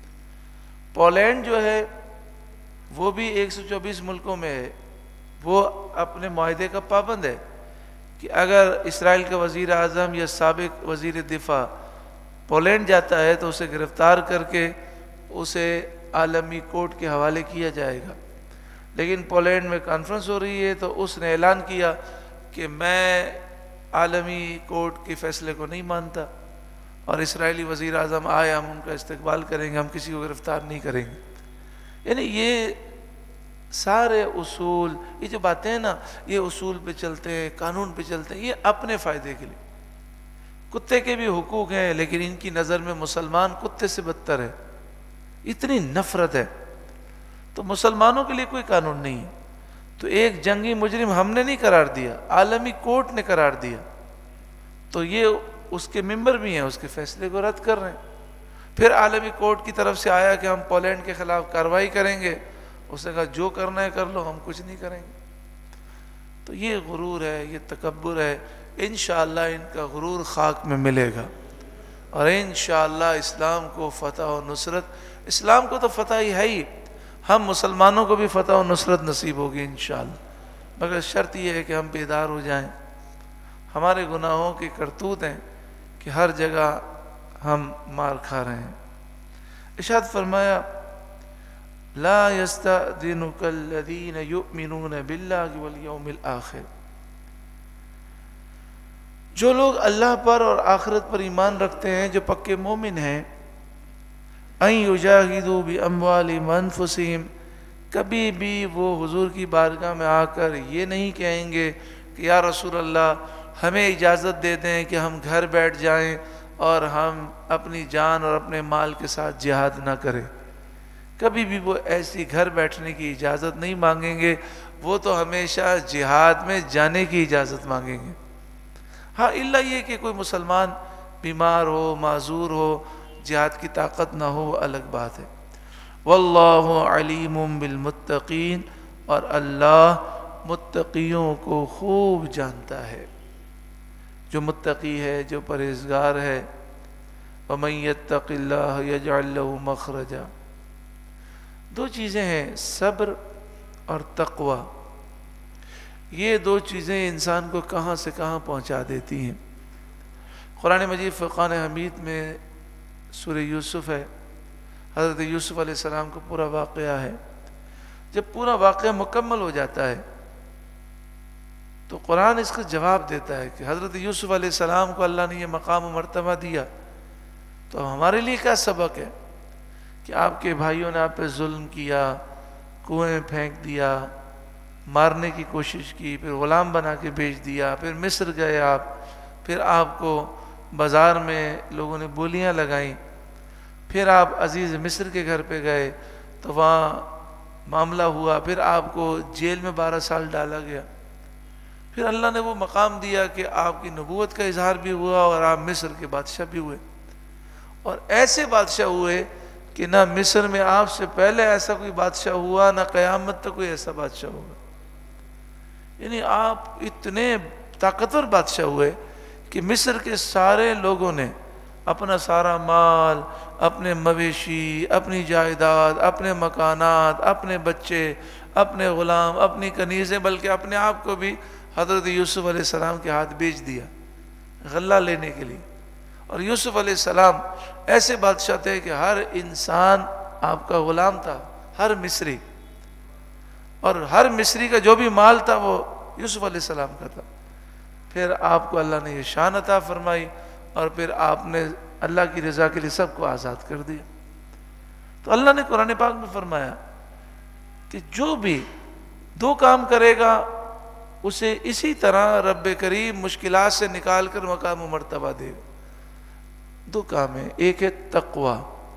پولینڈ جو ہے وہ بھی 124 ملکوں میں ہے، وہ اپنے معاہدے کا پابند ہے کہ اگر اسرائیل کا وزیر اعظم یا سابق وزیر دفاع پولینڈ جاتا ہے تو اسے گرفتار کر کے اسے عالمی کورٹ کے حوالے کیا جائے گا۔ لیکن پولینڈ میں کانفرنس ہو رہی ہے تو اس نے اعلان کیا کہ میں عالمی کورٹ کے فیصلے کو نہیں مانتا، اور اسرائیلی وزیر اعظم آئے ہم ان کا استقبال کریں گے، ہم کسی کو گرفتار نہیں کریں گے۔ یعنی یہ سارے اصول، یہ جو باتیں ہیں نا، یہ اصول پہ چلتے ہیں، قانون پہ چلتے ہیں، یہ اپنے فائدے کے لیے۔ کتے کے بھی حقوق ہیں لیکن ان کی نظر میں مسلمان کتے سے بدتر ہے، اتنی نفرت ہے، تو مسلمانوں کے لیے کوئی قانون نہیں ہے۔ تو ایک جنگی مجرم ہم نے نہیں قرار دیا، عالمی کورٹ نے قرار دیا، تو یہ اس کے ممبر بھی ہیں، اس کے فیصلے کو رد کر رہے ہیں۔ پھر عالمی کورٹ کی طرف سے آیا کہ ہم پولینڈ کے خلاف کارروائی کریں گے، اس نے کہا جو کرنا ہے کر لو، ہم کچھ نہیں کریں گے۔ تو یہ غرور ہے، یہ تکبر ہے، انشاءاللہ ان کا غرور خاک میں ملے گا، اور انشاءاللہ اسلام کو فتح و نصرت، اسلام کو تو فتح ہی ہے ہی، ہم مسلمانوں کو بھی فتح و نصرت نصیب ہوگی انشاءاللہ، مگر شرط یہ ہے کہ ہم بیدار ہو جائیں۔ ہمارے گناہوں کی کرتوت ہیں کہ ہر جگہ ہم مار کھا رہے ہیں۔ ارشاد فرمایا لا يستأذنك الذين يؤمنون بالله واليوم الآخر، جو لوگ اللہ پر اور آخرت پر ایمان رکھتے ہیں، جو پکے مومن ہیں، ان یجاہدوا باموالہم وانفسہم، کبھی بھی وہ حضور کی بارگاہ میں آ کر یہ نہیں کہیں گے کہ یا رسول اللہ ہمیں اجازت دے دیں کہ ہم گھر بیٹھ جائیں اور ہم اپنی جان اور اپنے مال کے ساتھ جہاد نہ کریں۔ کبھی بھی وہ ایسی گھر بیٹھنے کی اجازت نہیں مانگیں گے، وہ تو ہمیشہ جہاد میں جانے کی اجازت مانگیں گے۔ ہاں الا یہ کہ کوئی مسلمان بیمار ہو، معذور ہو، جہاد کی طاقت نہ ہو، وہ الگ بات ہے۔ واللہ علیم بالمتقین، اور اللہ متقیوں کو خوب جانتا ہے، جو متقی ہے، جو پرہیزگار ہے۔ ومن یتق اللہ یجعل له مخرجا، دو چیزیں ہیں، صبر اور تقوی، یہ دو چیزیں انسان کو کہاں سے کہاں پہنچا دیتی ہیں۔ قرآن مجید فرقان حمید میں سورہ یوسف ہے، حضرت یوسف علیہ السلام کو پورا واقعہ ہے۔ جب پورا واقعہ مکمل ہو جاتا ہے تو قرآن اس کا جواب دیتا ہے کہ حضرت یوسف علیہ السلام کو اللہ نے یہ مقام و مرتبہ دیا، تو ہمارے لیے کیا سبق ہے کہ آپ کے بھائیوں نے آپ پہ ظلم کیا، کنویں میں پھینک دیا، مارنے کی کوشش کی، پھر غلام بنا کے بیچ دیا، پھر مصر گئے آپ، پھر آپ کو بازار میں لوگوں نے بولیاں لگائیں، پھر آپ عزیز مصر کے گھر پہ گئے تو وہاں معاملہ ہوا، پھر آپ کو جیل میں 12 سال ڈالا گیا، پھر اللہ نے وہ مقام دیا کہ آپ کی نبوت کا اظہار بھی ہوا اور آپ مصر کے بادشاہ بھی ہوئے، اور ایسے بادشاہ ہوئے کہ نہ مصر میں آپ سے پہلے ایسا کوئی بادشاہ ہوا، نہ قیامت تک کوئی ایسا بادشاہ ہوگا. یعنی آپ اتنے طاقتور بادشاہ ہوئے کہ مصر کے سارے لوگوں نے اپنا سارا مال، اپنے مویشی، اپنی جائیداد، اپنے مکانات، اپنے بچے، اپنے غلام، اپنی کنیزیں، بلکہ اپنے آپ کو بھی حضرت یوسف علیہ السلام کے ہاتھ بیچ دیا غلہ لینے کے لیے. اور یوسف علیہ السلام ایسے بادشاہ تھے کہ ہر انسان آپ کا غلام تھا، ہر مصری، اور ہر مصری کا جو بھی مال تھا وہ یوسف علیہ السلام کا تھا. پھر آپ کو اللہ نے یہ شان عطا فرمائی اور پھر آپ نے اللہ کی رضا کے لیے سب کو آزاد کر دیا. تو اللہ نے قرآن پاک میں فرمایا کہ جو بھی دو کام کرے گا اسے اسی طرح رب کریم مشکلات سے نکال کر مقام و مرتبہ دے گا. دو کام ہیں، ایک ہے تقوی.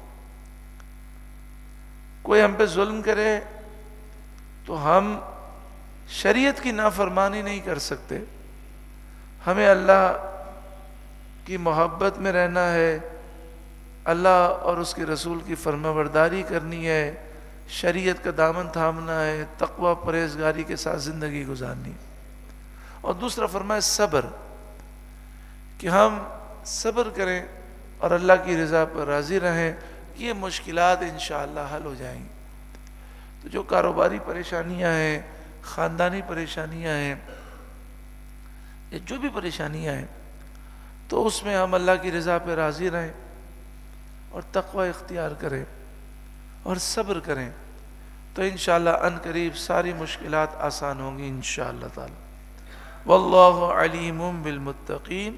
کوئی ہم پہ ظلم کرے تو ہم شریعت کی نافرمانی نہیں کر سکتے، ہمیں اللہ کی محبت میں رہنا ہے، اللہ اور اس کے رسول کی فرمانبرداری کرنی ہے، شریعت کا دامن تھامنا ہے، تقوی پرہیزگاری کے ساتھ زندگی گزارنی ہے. اور دوسرا فرمایا صبر، کہ ہم صبر کریں اور اللہ کی رضا پر راضی رہیں. یہ مشکلات انشاءاللہ حل ہو جائیں گی. تو جو کاروباری پریشانیاں ہیں، خاندانی پریشانیاں ہیں، یا جو بھی پریشانیاں ہیں، تو اس میں ہم اللہ کی رضا پہ راضی رہیں اور تقوی اختیار کریں اور صبر کریں، تو انشاءاللہ ان قریب ساری مشکلات آسان ہوں گی انشاءاللہ تعالی. واللہ علیم بالمتقین،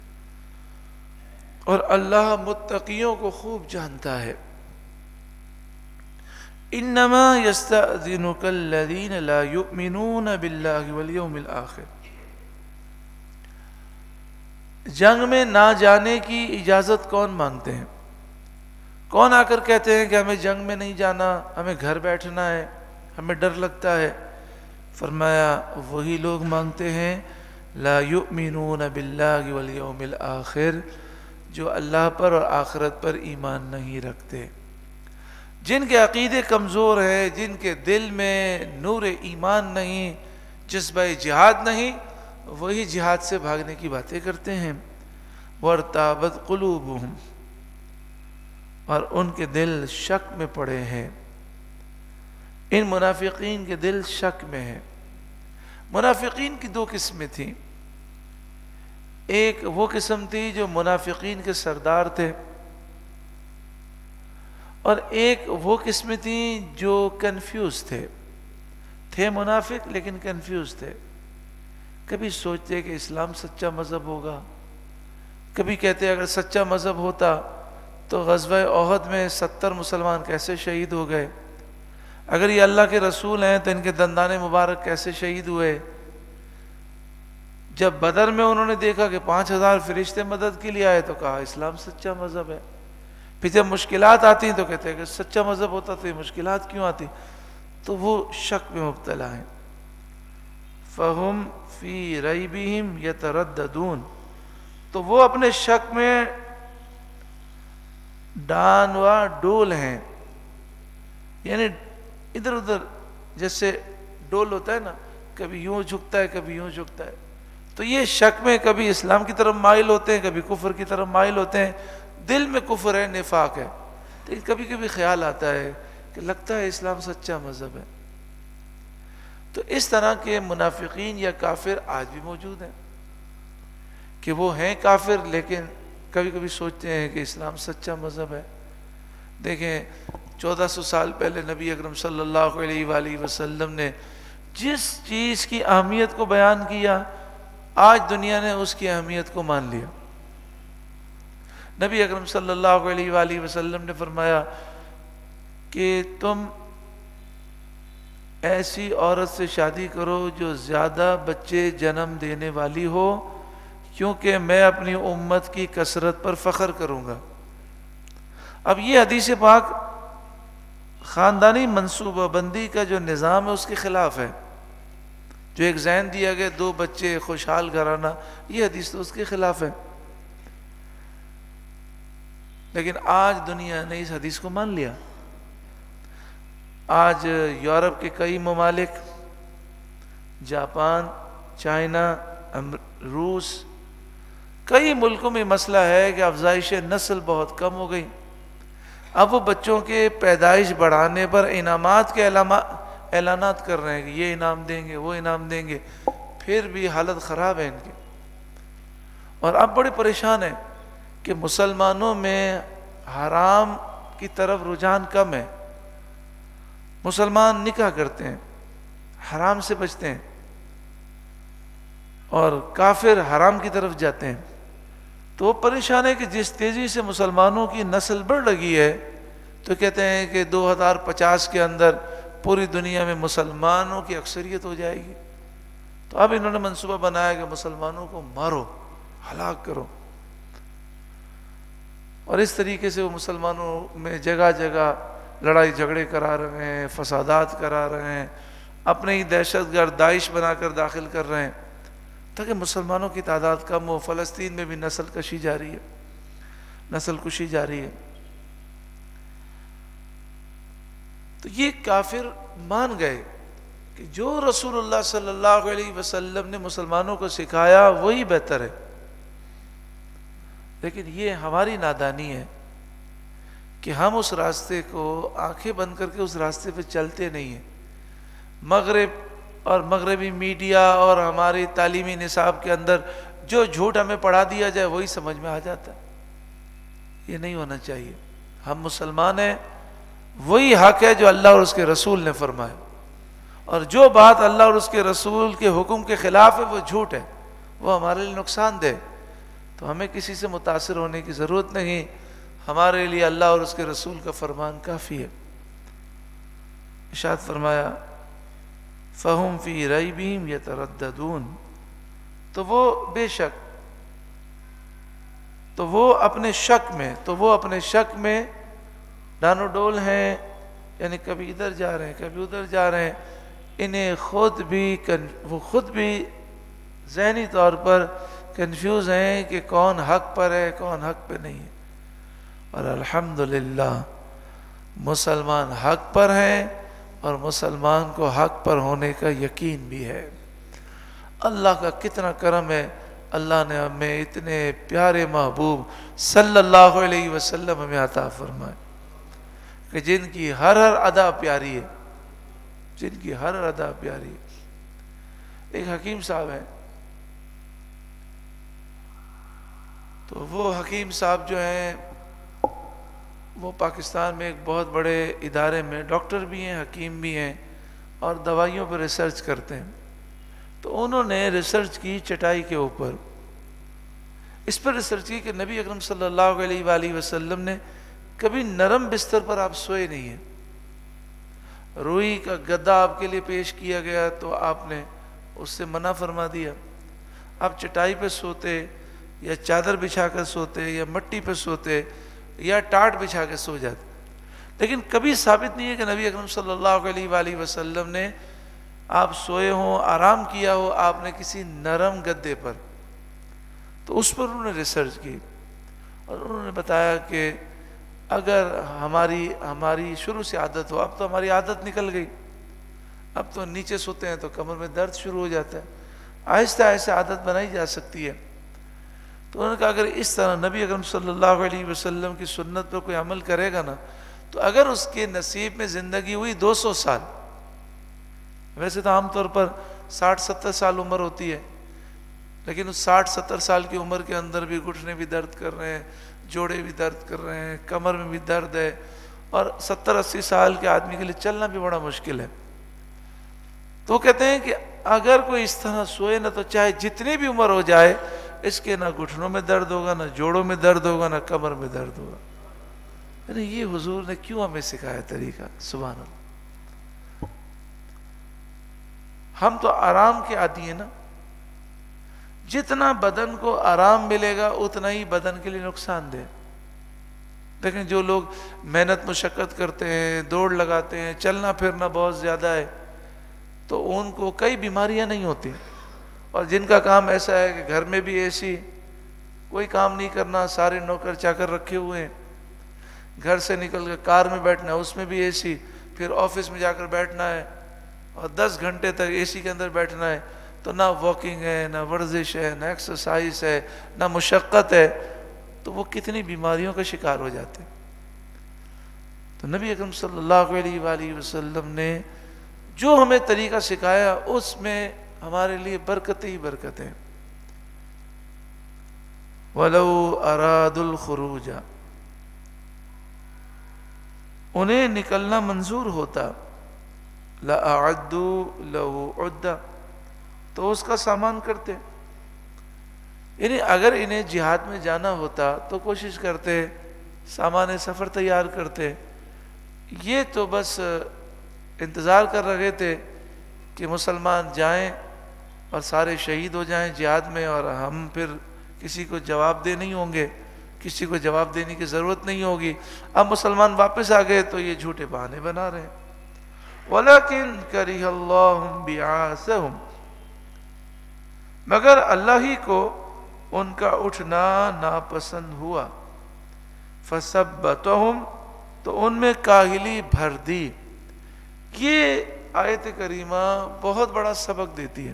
اور اللہ متقیوں کو خوب جانتا ہے. انما یستأذنک الذین لا یؤمنون باللہ والیوم الآخر. جنگ میں نہ جانے کی اجازت کون مانگتے ہیں؟ کون آ کر کہتے ہیں کہ ہمیں جنگ میں نہیں جانا، ہمیں گھر بیٹھنا ہے، ہمیں ڈر لگتا ہے؟ فرمایا وہی لوگ مانگتے ہیں لا یؤمنون باللہ والیوم الآخر، جو اللہ پر اور آخرت پر ایمان نہیں رکھتے، جن کے عقیدے کمزور ہیں، جن کے دل میں نور ایمان نہیں، جذبہ جہاد نہیں، وہی جہاد سے بھاگنے کی باتیں کرتے ہیں. وارتابت قلوبہم، اور ان کے دل شک میں پڑے ہیں. ان منافقین کے دل شک میں ہیں. منافقین کی دو قسمیں تھیں. ایک وہ قسم تھی جو منافقین کے سردار تھے، اور ایک وہ قسم تھی جو کنفیوز تھے منافق لیکن کنفیوز تھے. کبھی سوچتے کہ اسلام سچا مذہب ہوگا، کبھی کہتے اگر سچا مذہب ہوتا تو غزوہ احد میں 70 مسلمان کیسے شہید ہو گئے، اگر یہ اللہ کے رسول ہیں تو ان کے دندان مبارک کیسے شہید ہوئے. جب بدر میں انہوں نے دیکھا کہ 5000 فرشتے مدد کے لیے آئے تو کہا اسلام سچا مذہب ہے. پھر جب مشکلات آتی ہیں تو کہتے ہیں کہ سچا مذہب ہوتا تو یہ مشکلات کیوں آتی. تو وہ شک میں مبتلا ہیں. فَهُمْ فِي رَيْبِهِمْ يَتَرَدَّدُونَ، تو وہ اپنے شک میں ڈان و ڈول ہیں، یعنی ادھر ادھر جیسے ڈول ہوتا ہے نا، کبھی یوں جھکتا ہے کبھی یوں جھکتا ہے. تو یہ شک میں کبھی اسلام کی طرف مائل ہوتے ہیں، کبھی کفر کی طرف مائل ہوتے ہیں. دل میں کفر ہے، نفاق ہے، لیکن کبھی کبھی خیال آتا ہے کہ لگتا ہے اسلام سچا مذہب ہے. تو اس طرح کے منافقین یا کافر آج بھی موجود ہیں کہ وہ ہیں کافر لیکن کبھی کبھی سوچتے ہیں کہ اسلام سچا مذہب ہے. دیکھیں 1400 سال پہلے نبی اکرم صلی اللہ علیہ وآلہ وسلم نے جس چیز کی اہمیت کو بیان کیا، آج دنیا نے اس کی اہمیت کو مان لیا. نبی اکرم صلی اللہ علیہ وآلہ وسلم نے فرمایا کہ تم ایسی عورت سے شادی کرو جو زیادہ بچے جنم دینے والی ہو، کیونکہ میں اپنی امت کی کثرت پر فخر کروں گا. اب یہ حدیث پاک خاندانی منصوبہ بندی کا جو نظام ہے اس کے خلاف ہے. جو ایک ذہن دیا گیا 2 بچے خوشحال گھرانہ، یہ حدیث تو اس کے خلاف ہے. لیکن آج دنیا نے اس حدیث کو مان لیا. آج یورپ کے کئی ممالک، جاپان، چائنا، روس، کئی ملکوں میں مسئلہ ہے کہ افزائش نسل بہت کم ہو گئی. اب وہ بچوں کے پیدائش بڑھانے پر انعامات کے اعلانات کر رہے ہیں کہ یہ انعام دیں گے، وہ انعام دیں گے، پھر بھی حالت خراب ہے ان کی. اور اب بڑے پریشان ہیں کہ مسلمانوں میں حرام کی طرف رجحان کم ہے. مسلمان نکاح کرتے ہیں، حرام سے بچتے ہیں، اور کافر حرام کی طرف جاتے ہیں. تو وہ پریشان ہے کہ جس تیزی سے مسلمانوں کی نسل بڑھ رہی ہے، تو کہتے ہیں کہ 2050 کے اندر پوری دنیا میں مسلمانوں کی اکثریت ہو جائے گی. تو اب انہوں نے منصوبہ بنایا کہ مسلمانوں کو مارو، ہلاک کرو. اور اس طریقے سے وہ مسلمانوں میں جگہ جگہ لڑائی جھگڑے کرا رہے ہیں، فسادات کرا رہے ہیں، اپنے ہی دہشت گرد داعش بنا کر داخل کر رہے ہیں تاکہ مسلمانوں کی تعداد کم ہو. فلسطین میں بھی نسل کشی جاری ہے، نسل کشی جاری ہے. تو یہ کافر مان گئے کہ جو رسول اللہ صلی اللہ علیہ وسلم نے مسلمانوں کو سکھایا وہی بہتر ہے. لیکن یہ ہماری نادانی ہے کہ ہم اس راستے کو آنکھیں بند کر کے اس راستے پہ چلتے نہیں ہیں. مغرب اور مغربی میڈیا اور ہماری تعلیمی نصاب کے اندر جو جھوٹ ہمیں پڑھا دیا جائے وہی سمجھ میں آ جاتا ہے. یہ نہیں ہونا چاہیے. ہم مسلمان ہیں، وہی حق ہے جو اللہ اور اس کے رسول نے فرمایا، اور جو بات اللہ اور اس کے رسول کے حکم کے خلاف ہے وہ جھوٹ ہے، وہ ہمارے لیے نقصان دہ. تو ہمیں کسی سے متاثر ہونے کی ضرورت نہیں. ہمارے لیے اللہ اور اس کے رسول کا فرمان کافی ہے. ارشاد فرمایا فَهُمْ فِي رَيْبِهِمْ يَتَرَدَّدُونَ، تو وہ بے شک، تو وہ اپنے شک میں ڈانو ڈول ہیں، یعنی کبھی ادھر جا رہے ہیں کبھی ادھر جا رہے ہیں. انہیں وہ خود بھی ذہنی طور پر کنفیوز ہیں کہ کون حق پر ہے کون حق پہ نہیں ہے. اور الحمدللہ مسلمان حق پر ہیں، اور مسلمان کو حق پر ہونے کا یقین بھی ہے. اللہ کا کتنا کرم ہے، اللہ نے ہمیں اتنے پیارے محبوب صلی اللہ علیہ وسلم ہمیں عطا فرمائے کہ جن کی ہر ادا پیاری ہے، جن کی ہر ادا پیاری ہے. ایک حکیم صاحب ہیں، تو وہ حکیم صاحب جو ہیں وہ پاکستان میں ایک بہت بڑے ادارے میں ڈاکٹر بھی ہیں، حکیم بھی ہیں، اور دوائیوں پر ریسرچ کرتے ہیں. تو انہوں نے ریسرچ کی چٹائی کے اوپر، اس پر ریسرچ کی کہ نبی اکرم صلی اللہ علیہ وآلہ وسلم نے کبھی نرم بستر پر آپ سوئے نہیں ہیں. روئی کا گدا آپ کے لیے پیش کیا گیا تو آپ نے اس سے منع فرما دیا. آپ چٹائی پہ سوتے، یا چادر بچھا کر سوتے، یا مٹی پہ سوتے، یا ٹاٹ بچھا کے سو جاتے. لیکن کبھی ثابت نہیں ہے کہ نبی اکرم صلی اللہ علیہ وآلہ وسلم نے آپ سوئے ہوں، آرام کیا ہو آپ نے کسی نرم گدے پر. تو اس پر انہوں نے ریسرچ کی، اور انہوں نے بتایا کہ اگر ہماری شروع سے عادت ہو، اب تو ہماری عادت نکل گئی، اب تو نیچے سوتے ہیں تو کمر میں درد شروع ہو جاتا ہے، آہستہ آہستہ عادت بنائی جا سکتی ہے. تو انہوں نے کہا اگر اس طرح نبی اکرم صلی اللہ علیہ وسلم کی سنت پر کوئی عمل کرے گا نا، تو اگر اس کے نصیب میں زندگی ہوئی 200 سال، ویسے تو عام طور پر 60-70 سال عمر ہوتی ہے، لیکن اس 60-70 سال کی عمر کے اندر بھی گھٹنے بھی درد کر رہے ہیں، جوڑے بھی درد کر رہے ہیں، کمر میں بھی درد ہے، اور 70-80 سال کے آدمی کے لیے چلنا بھی بڑا مشکل ہے. تو کہتے ہیں کہ اگر کوئی اس طرح سوئے نا، تو چاہے جتنی بھی عمر ہو جائے، اس کے نہ گھٹنوں میں درد ہوگا، نہ جوڑوں میں درد ہوگا، نہ کمر میں درد ہوگا. یعنی یہ حضور نے کیوں ہمیں سکھایا طریقہ. سبحان اللہ. ہم تو آرام کے عادی ہیں نا، جتنا بدن کو آرام ملے گا اتنا ہی بدن کے لیے نقصان دہ. لیکن جو لوگ محنت مشقت کرتے ہیں، دوڑ لگاتے ہیں، چلنا پھرنا بہت زیادہ ہے، تو ان کو کئی بیماریاں نہیں ہوتی. اور جن کا کام ایسا ہے کہ گھر میں بھی ایسی کوئی کام نہیں کرنا، سارے نوکر چاکر رکھے ہوئے ہیں، گھر سے نکل کے کار میں بیٹھنا ہے، اس میں بھی اے سی، پھر آفس میں جا کر بیٹھنا ہے اور 10 گھنٹے تک اے سی کے اندر بیٹھنا ہے، تو نہ واکنگ ہے، نہ ورزش ہے، نہ ایکسرسائز ہے، نہ مشقت ہے، تو وہ کتنی بیماریوں کا شکار ہو جاتے ہیں۔ تو نبی اکرم صلی اللہ علیہ وآلہ وسلم نے جو ہمیں طریقہ سکھایا اس میں ہمارے لیے برکت ہی برکت ہے۔ وَلَوْ أَرَادُوا الْخُرُوجَ، انہیں نکلنا منظور ہوتا، لَأَعَدُّوا لَهُ عُدَّةً، تو اس کا سامان کرتے، یعنی اگر انہیں جہاد میں جانا ہوتا تو کوشش کرتے، سامان سفر تیار کرتے۔ یہ تو بس انتظار کر رہے تھے کہ مسلمان جائیں اور سارے شہید ہو جائیں جہاد میں، اور ہم پھر کسی کو جواب دہ نہیں ہوں گے، کسی کو جواب دینے کی ضرورت نہیں ہوگی۔ اب مسلمان واپس آ گئے تو یہ جھوٹے بہانے بنا رہے ہیں۔ وَلَكِنْ كَرِهَ اللَّهُ بِعَاثَهُمْ، مگر اللہ ہی کو ان کا اٹھنا ناپسند ہوا، فَثَبَّتَهُمْ، تو ان میں کاہلی بھر دی۔ یہ آیت کریمہ بہت بڑا سبق دیتی ہے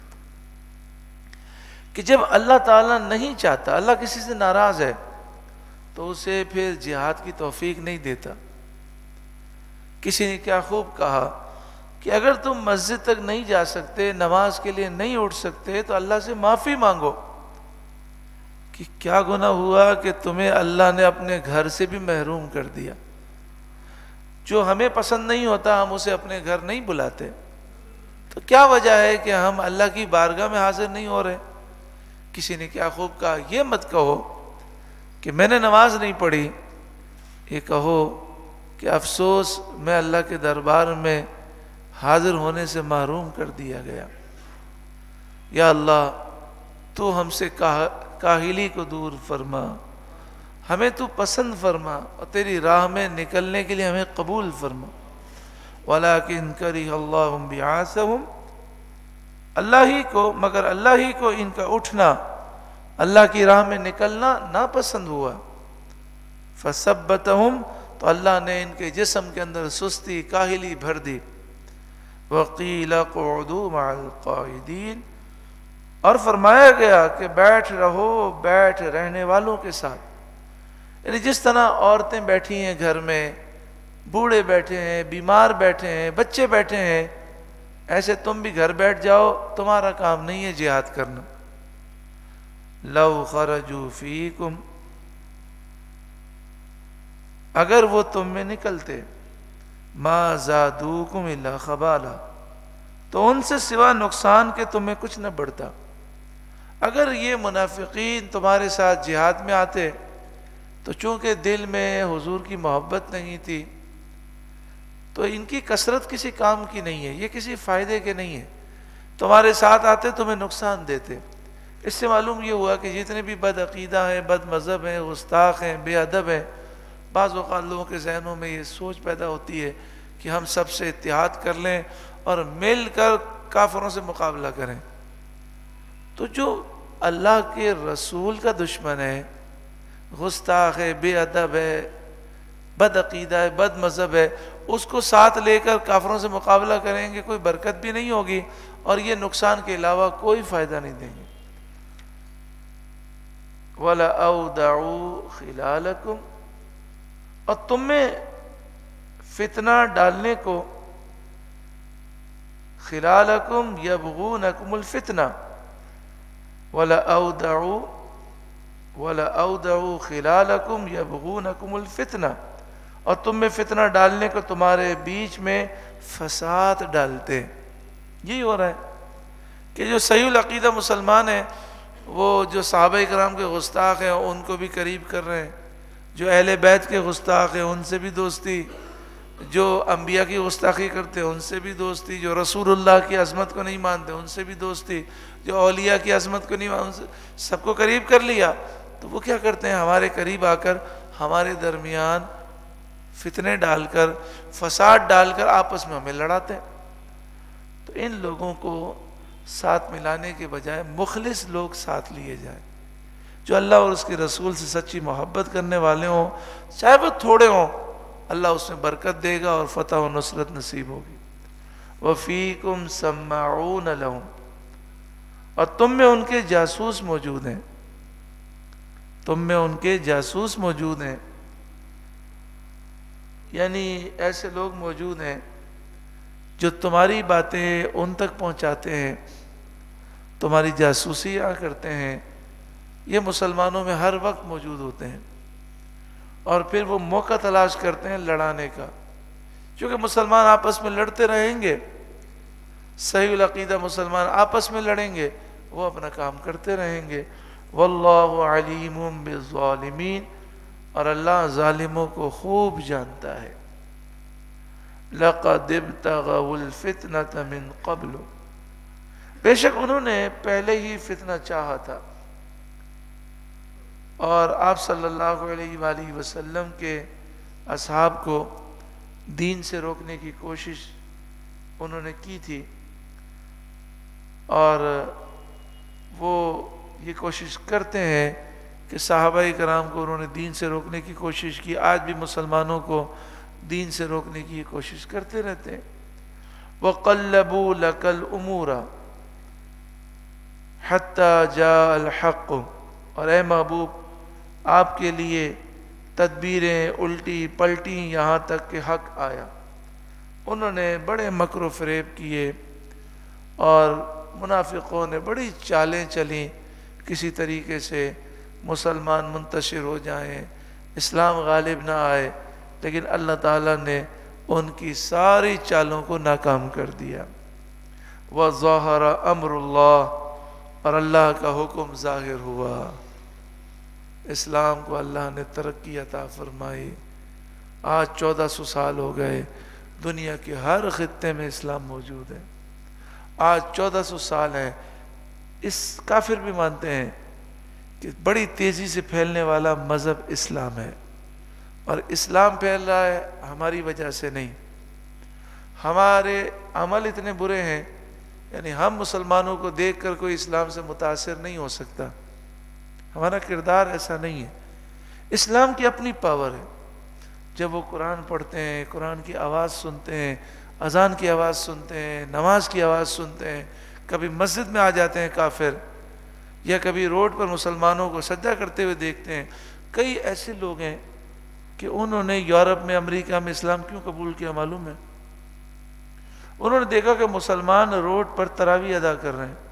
کہ جب اللہ تعالیٰ نہیں چاہتا، اللہ کسی سے ناراض ہے تو اسے پھر جہاد کی توفیق نہیں دیتا۔ کسی نے کیا خوب کہا کہ اگر تم مسجد تک نہیں جا سکتے، نماز کے لیے نہیں اٹھ سکتے، تو اللہ سے معافی مانگو کہ کیا گناہ ہوا کہ تمہیں اللہ نے اپنے گھر سے بھی محروم کر دیا۔ جو ہمیں پسند نہیں ہوتا ہم اسے اپنے گھر نہیں بلاتے، تو کیا وجہ ہے کہ ہم اللہ کی بارگاہ میں حاضر نہیں ہو رہے؟ کسی نے کیا خوب کہا، یہ مت کہو کہ میں نے نماز نہیں پڑھی، یہ کہو کہ افسوس میں اللہ کے دربار میں حاضر ہونے سے محروم کر دیا گیا۔ یا اللہ تو ہم سے کاہلی کو دور فرما، ہمیں تو پسند فرما اور تیری راہ میں نکلنے کے لیے ہمیں قبول فرما۔ وَلَكِنْ كَرِهَ اللَّهُ بِعَاثَهُمْ، اللہ ہی کو، مگر اللہ ہی کو ان کا اٹھنا، اللہ کی راہ میں نکلنا ناپسند ہوا۔ فَثَبَّتَهُمْ، تو اللہ نے ان کے جسم کے اندر سستی، کاہلی بھر دی۔ وَقِيلَ قُعُدُوا مَعَ الْقَاعِدِينَ، اور فرمایا گیا کہ بیٹھ رہو بیٹھ رہنے والوں کے ساتھ، یعنی جس طرح عورتیں بیٹھی ہیں گھر میں، بوڑھے بیٹھے ہیں، بیمار بیٹھے ہیں، بچے بیٹھے ہیں، ایسے تم بھی گھر بیٹھ جاؤ، تمہارا کام نہیں ہے جہاد کرنا۔ لَوْ خَرَجُوا فِيكُمْ، اگر وہ تم میں نکلتے، مَا زَادُوكُمْ إِلَّا خَبَالًا، تو ان سے سوا نقصان کے تمہیں کچھ نہ بڑھتا۔ اگر یہ منافقین تمہارے ساتھ جہاد میں آتے تو چونکہ دل میں حضور کی محبت نہیں تھی تو ان کی کثرت کسی کام کی نہیں ہے، یہ کسی فائدے کے نہیں ہے، تمہارے ساتھ آتے تمہیں نقصان دیتے۔ اس سے معلوم یہ ہوا کہ جتنے بھی بد عقیدہ ہیں، بد مذہب ہیں، گستاخ ہیں، بے ادب ہیں، بعض اوقات لوگوں کے ذہنوں میں یہ سوچ پیدا ہوتی ہے کہ ہم سب سے اتحاد کر لیں اور مل کر کافروں سے مقابلہ کریں۔ تو جو اللہ کے رسول کا دشمن ہے، گستاخ ہے، بے ادب ہے، بد عقیدہ ہے، بد مذہب ہے، اس کو ساتھ لے کر کافروں سے مقابلہ کریں گے، کوئی برکت بھی نہیں ہوگی اور یہ نقصان کے علاوہ کوئی فائدہ نہیں دیں گے۔ وَلَأَوْدَعُوا خِلَالَكُمْ، اور تم میں فتنہ ڈالنے کو، خِلَالَكُمْ يَبْغُونَكُمُ الْفِتْنَةَ، وَلَأَوْدَعُوا خِلَالَكُمْ يَبْغُونَكُمُ الْفِتْنَةَ، اور تم میں فتنہ ڈالنے کو، تمہارے بیچ میں فساد ڈالتے۔ یہی ہو رہا ہے کہ جو صحیح العقیدہ مسلمان ہیں وہ جو صحابہ کرام کے گستاخ ہیں ان کو بھی قریب کر رہے ہیں، جو اہل بیت کے گستاخ ہیں ان سے بھی دوستی، جو انبیاء کی گستاخی کرتے ہیں ان سے بھی دوستی، جو رسول اللہ کی عظمت کو نہیں مانتے ان سے بھی دوستی، جو اولیاء کی عظمت کو نہیں مانتے ان سے، سب کو قریب کر لیا۔ تو وہ کیا کرتے ہیں؟ ہمارے قریب آ کر ہمارے درمیان فتنے ڈال کر، فساد ڈال کر آپس میں ہمیں لڑاتے ہیں۔ تو ان لوگوں کو ساتھ ملانے کے بجائے مخلص لوگ ساتھ لیے جائیں، جو اللہ اور اس کے رسول سے سچی محبت کرنے والے ہوں، چاہے وہ تھوڑے ہوں، اللہ اس میں برکت دے گا اور فتح و نصرت نصیب ہوگی۔ وَفِيكُمْ سَمَّعُونَ لَهُمْ، اور تم میں ان کے جاسوس موجود ہیں، تم میں ان کے جاسوس موجود ہیں، یعنی ایسے لوگ موجود ہیں جو تمہاری باتیں ان تک پہنچاتے ہیں، تمہاری جاسوسی کرتے ہیں۔ یہ مسلمانوں میں ہر وقت موجود ہوتے ہیں، اور پھر وہ موقع تلاش کرتے ہیں لڑانے کا، کیونکہ مسلمان آپس میں لڑتے رہیں گے، صحیح العقیدہ مسلمان آپس میں لڑیں گے، وہ اپنا کام کرتے رہیں گے۔ واللہ علیم بالظالمین، اور اللہ ظالموں کو خوب جانتا ہے۔ لقد ابتغوا الفتنة من قبل، بے شک انہوں نے پہلے ہی فتنہ چاہا تھا، اور آپ صلی اللہ علیہ وآلہ وسلم کے اصحاب کو دین سے روکنے کی کوشش انہوں نے کی تھی، اور وہ یہ کوشش کرتے ہیں کہ صحابہ کرام کو انہوں نے دین سے روکنے کی کوشش کی، آج بھی مسلمانوں کو دین سے روکنے کی کوشش کرتے رہتے ہیں۔ وَقَلَّبُوا لَكَ الْأُمُورَ حَتَّى جَاءَ الْحَقُّ، اور اے محبوب آپ کے لیے تدبیریں الٹی پلٹی یہاں تک کہ حق آیا۔ انہوں نے بڑے مکر و فریب کیے، اور منافقوں نے بڑی چالیں چلیں، کسی طریقے سے مسلمان منتشر ہو جائیں، اسلام غالب نہ آئے، لیکن اللہ تعالیٰ نے ان کی ساری چالوں کو ناکام کر دیا۔ وَظَهَرَ أَمْرُ اللَّهِ، اور اللہ کا حکم ظاہر ہوا، اسلام کو اللہ نے ترقی عطا فرمائی۔ آج 1400 سال ہو گئے، دنیا کے ہر خطے میں اسلام موجود ہے۔ آج 1400 سال ہیں، اس کافر بھی مانتے ہیں کہ بڑی تیزی سے پھیلنے والا مذہب اسلام ہے، اور اسلام پھیل رہا ہے ہماری وجہ سے نہیں، ہمارے عمل اتنے برے ہیں، یعنی ہم مسلمانوں کو دیکھ کر کوئی اسلام سے متاثر نہیں ہو سکتا، ہمارا کردار ایسا نہیں ہے۔ اسلام کی اپنی پاور ہے، جب وہ قرآن پڑھتے ہیں، قرآن کی آواز سنتے ہیں، اذان کی آواز سنتے ہیں، نماز کی آواز سنتے ہیں، کبھی مسجد میں آ جاتے ہیں کافر، یا کبھی روڈ پر مسلمانوں کو سجدہ کرتے ہوئے دیکھتے ہیں۔ کئی ایسے لوگ ہیں کہ انہوں نے یورپ میں، امریکہ میں اسلام کیوں قبول کیا معلوم ہے؟ انہوں نے دیکھا کہ مسلمان روڈ پر تراویح ادا کر رہے ہیں،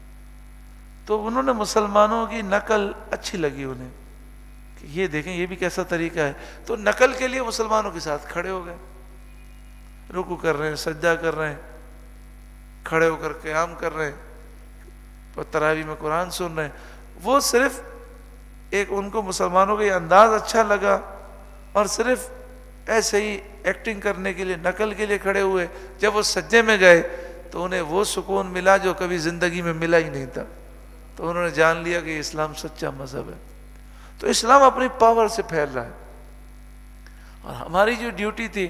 تو انہوں نے مسلمانوں کی نقل اچھی لگی انہیں، کہ یہ دیکھیں یہ بھی کیسا طریقہ ہے، تو نقل کے لیے مسلمانوں کے ساتھ کھڑے ہو گئے، رکوع کر رہے ہیں، سجدہ کر رہے ہیں، کھڑے ہو کر قیام کر رہے ہیں، اور تراویح میں قرآن سن رہے ہیں۔ وہ صرف ایک ان کو مسلمانوں کا یہ انداز اچھا لگا، اور صرف ایسے ہی ایکٹنگ کرنے کے لیے، نقل کے لیے کھڑے ہوئے۔ جب وہ سجدے میں گئے تو انہیں وہ سکون ملا جو کبھی زندگی میں ملا ہی نہیں تھا، تو انہوں نے جان لیا کہ اسلام سچا مذہب ہے۔ تو اسلام اپنی پاور سے پھیل رہا ہے، اور ہماری جو ڈیوٹی تھی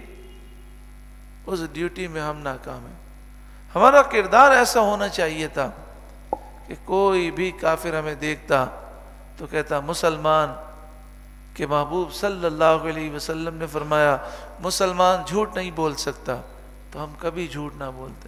اس ڈیوٹی میں ہم ناکام ہیں۔ ہمارا کردار ایسا ہونا چاہیے تھا کہ کوئی بھی کافر ہمیں دیکھتا تو کہتا مسلمان کہ محبوب صلی اللہ علیہ وسلم نے فرمایا مسلمان جھوٹ نہیں بول سکتا، تو ہم کبھی جھوٹ نہ بولتے۔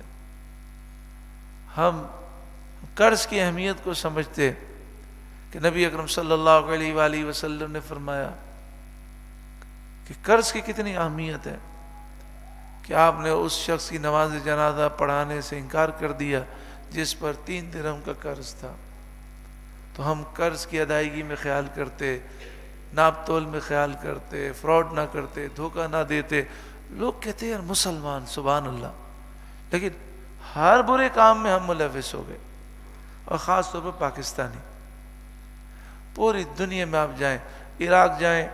ہم قرض کی اہمیت کو سمجھتے کہ نبی اکرم صلی اللہ علیہ وآلہ وسلم نے فرمایا کہ قرض کی کتنی اہمیت ہے، کہ آپ نے اس شخص کی نماز جنازہ پڑھانے سے انکار کر دیا جس پر 3 درہم کا قرض تھا۔ تو ہم قرض کی ادائیگی میں خیال کرتے، ناپ تول میں خیال کرتے، فراڈ نہ کرتے، دھوکہ نہ دیتے۔ لوگ کہتے ہیں یار مسلمان، سبحان اللہ، لیکن ہر برے کام میں ہم ملوث ہو گئے، اور خاص طور پر پاکستانی۔ پوری دنیا میں آپ جائیں، عراق جائیں،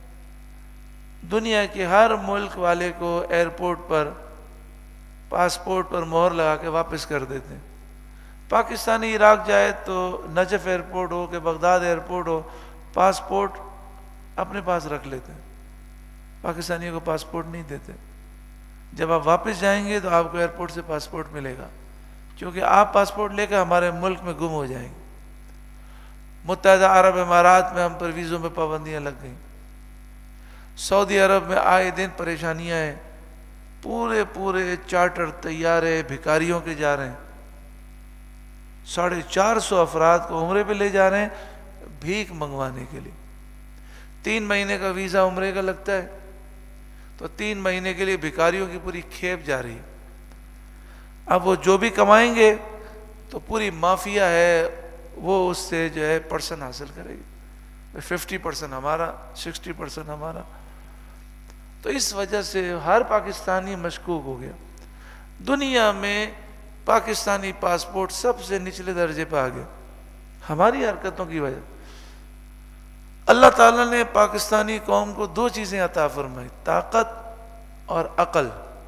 دنیا کے ہر ملک والے کو ایئرپورٹ پر پاسپورٹ پر مہر لگا کے واپس کر دیتے ہیں۔ پاکستانی عراق جائے تو نجف ایئرپورٹ ہو کہ بغداد ایئرپورٹ ہو، پاسپورٹ اپنے پاس رکھ لیتے ہیں، پاکستانیوں کو پاسپورٹ نہیں دیتے۔ جب آپ واپس جائیں گے تو آپ کو ایئرپورٹ سے پاسپورٹ ملے گا، کیونکہ آپ پاسپورٹ لے کر ہمارے ملک میں گم ہو جائیں گے۔ متحدہ عرب امارات میں ہم پر ویزوں میں پابندیاں لگ گئیں، سعودی عرب میں آئے دن پریشانیاں ہیں، پورے چارٹر طیارے بھکاریوں کے جا رہے ہیں، 450 افراد کو عمرے پہ لے جا رہے ہیں بھیک منگوانے کے لیے۔ 3 مہینے کا ویزا عمرے کا لگتا ہے، تو 3 مہینے کے لیے بھکاریوں کی پوری کھیپ جا رہی ہے۔ اب وہ جو بھی کمائیں گے تو پوری مافیا ہے وہ اس سے جو ہے پرسن حاصل کرے گی، 50% ہمارا، 60% ہمارا۔ تو اس وجہ سے ہر پاکستانی مشکوک ہو گیا۔ دنیا میں پاکستانی پاسپورٹ سب سے نچلے درجے پہ آ گیا ہماری حرکتوں کی وجہ۔ اللہ تعالیٰ نے پاکستانی قوم کو 2 چیزیں عطا فرمائی، طاقت اور عقل۔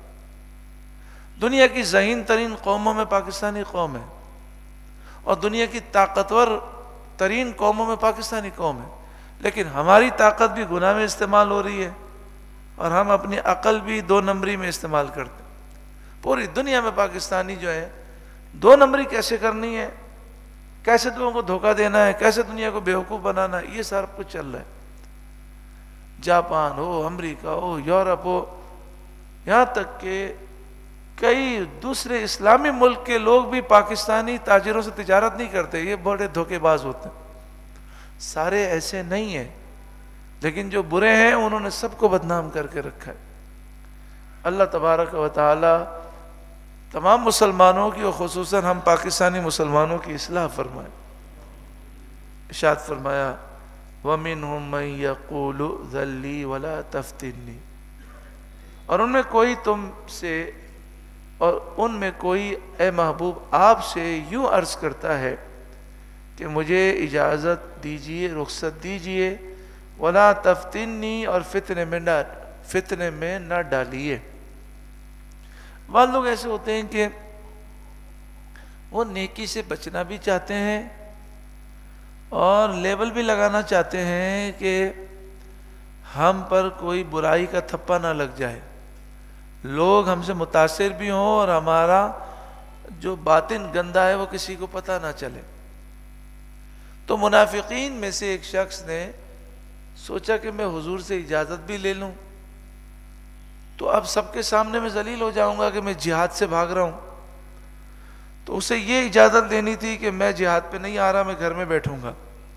دنیا کی ذہین ترین قوموں میں پاکستانی قوم ہے، اور دنیا کی طاقتور ترین قوموں میں پاکستانی قوم ہے، لیکن ہماری طاقت بھی گناہ میں استعمال ہو رہی ہے اور ہم اپنی عقل بھی 2 نمبری میں استعمال کرتے ہیں۔ پوری دنیا میں پاکستانی جو ہے 2 نمبری کیسے کرنی ہے، کیسے لوگوں کو دھوکہ دینا ہے، کیسے دنیا کو بیوقوف بنانا ہے، یہ سارا کچھ چل رہا ہے۔ جاپان ہو، امریکہ ہو، یورپ ہو، یہاں تک کہ کئی دوسرے اسلامی ملک کے لوگ بھی پاکستانی تاجروں سے تجارت نہیں کرتے، یہ بڑے دھوکے باز ہوتے ہیں۔ سارے ایسے نہیں ہیں، لیکن جو برے ہیں انہوں نے سب کو بدنام کر کے رکھا ہے۔ اللہ تبارک و تعالی تمام مسلمانوں کی اور خصوصاً ہم پاکستانی مسلمانوں کی اصلاح فرمائے۔ ارشاد فرمایا وَمِنْهُمْ مَنْ يَقُولُ ذَلِّي وَلَا تَفْتِنِّي، اور ان میں کوئی تم سے، اور ان میں کوئی اے محبوب آپ سے یوں عرض کرتا ہے کہ مجھے اجازت دیجئے، رخصت دیجئے، وَلَا تَفْتِنِّي، اور فتنے میں نہ ڈالیے۔ بعض لوگ ایسے ہوتے ہیں کہ وہ نیکی سے بچنا بھی چاہتے ہیں اور لیبل بھی لگانا چاہتے ہیں کہ ہم پر کوئی برائی کا تھپا نہ لگ جائے، لوگ ہم سے متاثر بھی ہوں اور ہمارا جو باطن گندا ہے وہ کسی کو پتہ نہ چلے۔ تو منافقین میں سے ایک شخص نے سوچا کہ میں حضور سے اجازت بھی لے لوں، تو اب سب کے سامنے میں ذلیل ہو جاؤں گا کہ میں جہاد سے بھاگ رہا ہوں، تو اسے یہ اجازت دینی تھی کہ میں جہاد پہ نہیں آ رہا، میں گھر میں بیٹھوں گا۔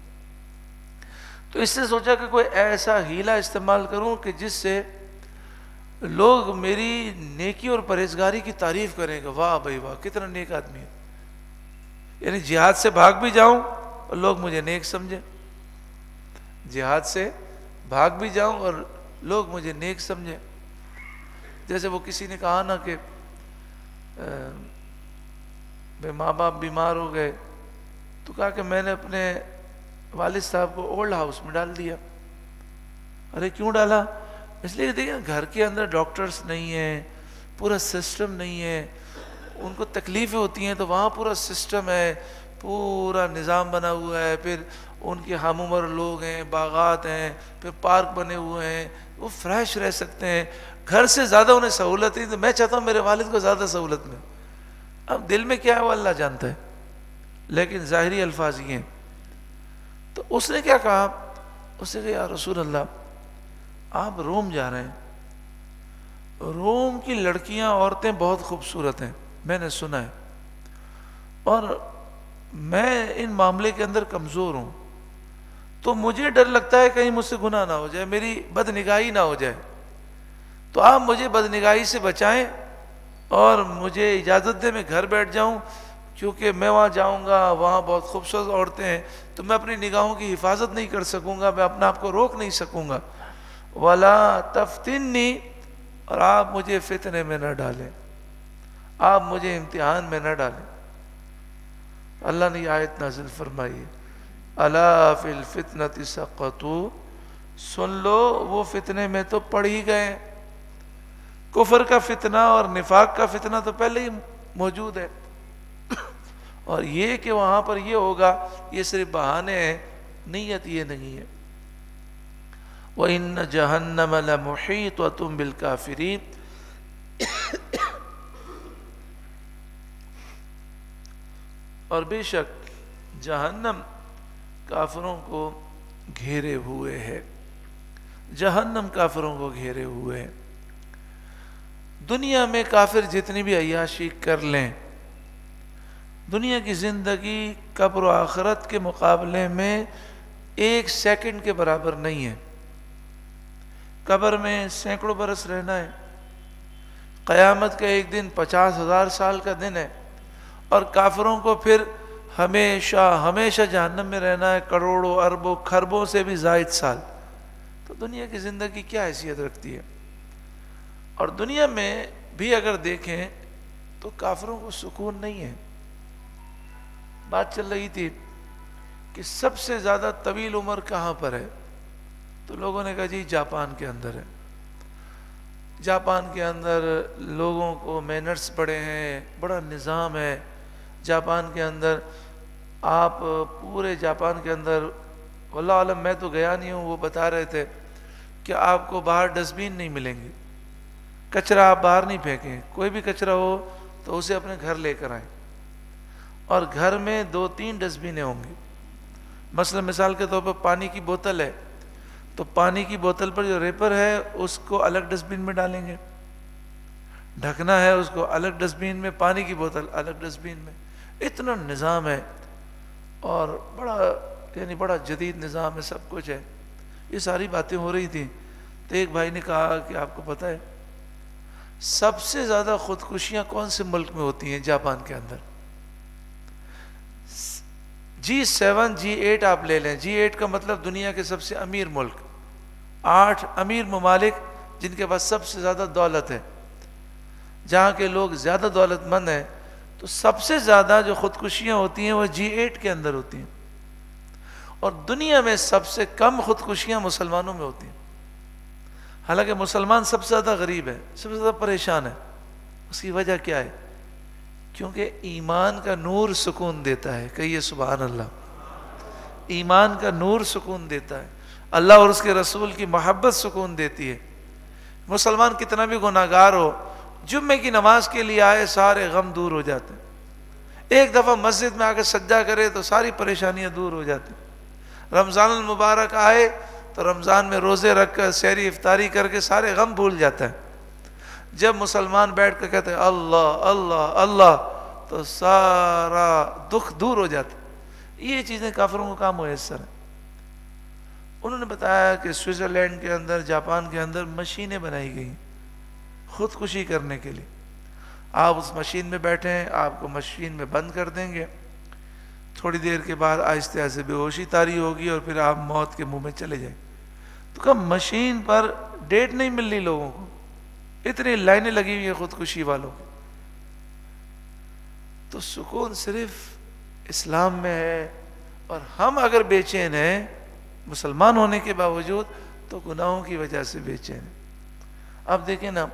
تو اس سے سوچا کہ کوئی ایسا ہیلہ استعمال کروں کہ جس سے لوگ میری نیکی اور پرہیزگاری کی تعریف کریں گے، واہ بھائی واہ کتنا نیک آدمی ہے، یعنی جہاد سے بھاگ بھی جاؤں اور لوگ مجھے نیک سمجھیں، جہاد سے بھاگ بھی جاؤں اور لوگ مجھے نیک سمجھیں۔ جیسے وہ کسی نے کہا نا کہ ماں باپ بیمار ہو گئے، تو کہا کہ میں نے اپنے والد صاحب کو اولڈ ہاؤس میں ڈال دیا۔ ارے کیوں ڈالا؟ اس لیے کہ دیکھیں گھر کے اندر ڈاکٹرز نہیں ہیں، پورا سسٹم نہیں ہے، ان کو تکلیفیں ہوتی ہیں، تو وہاں پورا سسٹم ہے، پورا نظام بنا ہوا ہے، پھر ان کے ہم عمر لوگ ہیں، باغات ہیں، پھر پارک بنے ہوئے ہیں، وہ فریش رہ سکتے ہیں، گھر سے زیادہ انہیں سہولت ہے۔ تو میں چاہتا ہوں میرے والد کو زیادہ سہولت میں، اب دل میں کیا ہے وہ اللہ جانتا ہے، لیکن ظاہری الفاظ یہ ہیں۔ تو اس نے کیا کہا، اس نے کہا یا رسول اللہ آپ روم جا رہے ہیں، روم کی لڑکیاں عورتیں بہت خوبصورت ہیں، میں نے سنا ہے، اور میں ان معاملے کے اندر کمزور ہوں، تو مجھے ڈر لگتا ہے کہیں مجھ سے گناہ نہ ہو جائے، میری بدنگاہی نہ ہو جائے، تو آپ مجھے بدنگاہی سے بچائیں اور مجھے اجازت دیں میں گھر بیٹھ جاؤں، کیونکہ میں وہاں جاؤں گا، وہاں بہت خوبصورت عورتیں ہیں، تو میں اپنی نگاہوں کی حفاظت نہیں کر سکوں گا، میں اپنے آپ کو روک نہیں سکوں گا۔ وَلَا تَفْتِنِّي، اور آپ مجھے فتنے میں نہ ڈالیں، آپ مجھے امتحان میں نہ ڈالیں۔ اللہ نے یہ آیت نازل فرمائی ہے اَلَا فِي الْفِتْنَةِ سَقَطُوا، سن لو وہ فتنے میں تو پڑ ہی گئے، کفر کا فتنہ اور نفاق کا فتنہ تو پہلے ہی موجود ہے، اور یہ کہ وہاں پر یہ ہوگا یہ صرف بہانے ہیں، نیت یہ نہیں ہے۔ وَإِنَّ جَهَنَّمَ لَمُحِيطَةٌ بِالْكَافِرِينَ، اور بے شک جہنم کافروں کو گھیرے ہوئے ہے، جہنم کافروں کو گھیرے ہوئے ہے۔ دنیا میں کافر جتنی بھی عیاشی کر لیں، دنیا کی زندگی قبر و آخرت کے مقابلے میں 1 سیکنڈ کے برابر نہیں ہے۔ قبر میں سینکڑوں برس رہنا ہے، قیامت کا ایک دن 50,000 سال کا دن ہے، اور کافروں کو پھر ہمیشہ ہمیشہ جہنم میں رہنا ہے، کروڑوں اربوں خربوں سے بھی زائد سال۔ تو دنیا کی زندگی کیا حیثیت رکھتی ہے؟ اور دنیا میں بھی اگر دیکھیں تو کافروں کو سکون نہیں ہے۔ بات چل رہی تھی کہ سب سے زیادہ طویل عمر کہاں پر ہے، تو لوگوں نے کہا جی جاپان کے اندر ہے۔ جاپان کے اندر لوگوں کو مینرز پڑے ہیں، بڑا نظام ہے جاپان کے اندر۔ آپ پورے جاپان کے اندر، واللہ عالم میں تو گیا نہیں ہوں، وہ بتا رہے تھے کہ آپ کو باہر ڈسٹ بین نہیں ملیں گے، کچرا آپ باہر نہیں پھینکیں، کوئی بھی کچرا ہو تو اسے اپنے گھر لے کر آئیں، اور گھر میں 2-3 ڈسٹ بینیں ہوں گی۔ مثلا مثال کے طور پر پانی کی بوتل ہے تو پانی کی بوتل پر جو ریپر ہے اس کو الگ ڈسٹ بین میں ڈالیں گے، ڈھکنا ہے اس کو الگ ڈسٹ بین میں، پانی کی بوتل الگ ڈسٹ بین میں۔ اتنا نظام ہے اور بڑا جدید نظام ہے، سب کچھ ہے۔ یہ ساری باتیں ہو رہی تھیں تو ایک بھائی نے کہا کہ آپ کو پتہ ہے سب سے زیادہ خودکشیاں کون سے ملک میں ہوتی ہیں؟ جاپان کے اندر۔ G7 G8 آپ لے لیں، G8 کا مطلب دنیا کے سب سے امیر ملک، 8 امیر ممالک جن کے پاس سب سے زیادہ دولت ہے، جہاں کے لوگ زیادہ دولت مند ہیں، تو سب سے زیادہ جو خودکشیاں ہوتی ہیں وہ G8 کے اندر ہوتی ہیں، اور دنیا میں سب سے کم خودکشیاں مسلمانوں میں ہوتی ہیں۔ حالانکہ مسلمان سب سے زیادہ غریب ہے، سب سے زیادہ پریشان ہے۔ اس کی وجہ کیا ہے؟ کیونکہ ایمان کا نور سکون دیتا ہے۔ کہیے سبحان اللہ۔ ایمان کا نور سکون دیتا ہے، اللہ اور اس کے رسول کی محبت سکون دیتی ہے۔ مسلمان کتنا بھی گناہگار ہو، جمعے کی نماز کے لیے آئے سارے غم دور ہو جاتے ہیں۔ ایک دفعہ مسجد میں آ کے سجدہ کرے تو ساری پریشانیاں دور ہو جاتی ہیں۔ رمضان المبارک آئے تو رمضان میں روزے رکھ کر سحری افطاری کر کے سارے غم بھول جاتا ہے۔ جب مسلمان بیٹھ کر کہتے ہیں اللہ اللہ اللہ تو سارا دکھ دور ہو جاتا ہے۔ یہ چیزیں کافروں کو کام میسر ہیں۔ انہوں نے بتایا کہ سوئٹزرلینڈ کے اندر، جاپان کے اندر مشینیں بنائی گئی خودکشی کرنے کے لیے۔ آپ اس مشین میں بیٹھیں، آپ کو مشین میں بند کر دیں گے، تھوڑی دیر کے بعد آہستہ آہستہ بے ہوشی طاری ہوگی اور پھر آپ موت کے منہ میں چلے جائیں۔ تو کب مشین پر ڈیٹ نہیں مل رہی لوگوں کو، اتنی لائنیں لگی ہوئی ہیں خودکشی والوں کی۔ تو سکون صرف اسلام میں ہے، اور ہم اگر بے چین ہیں مسلمان ہونے کے باوجود تو گناہوں کی وجہ سے بے چین ہیں۔ اب دیکھیں نا،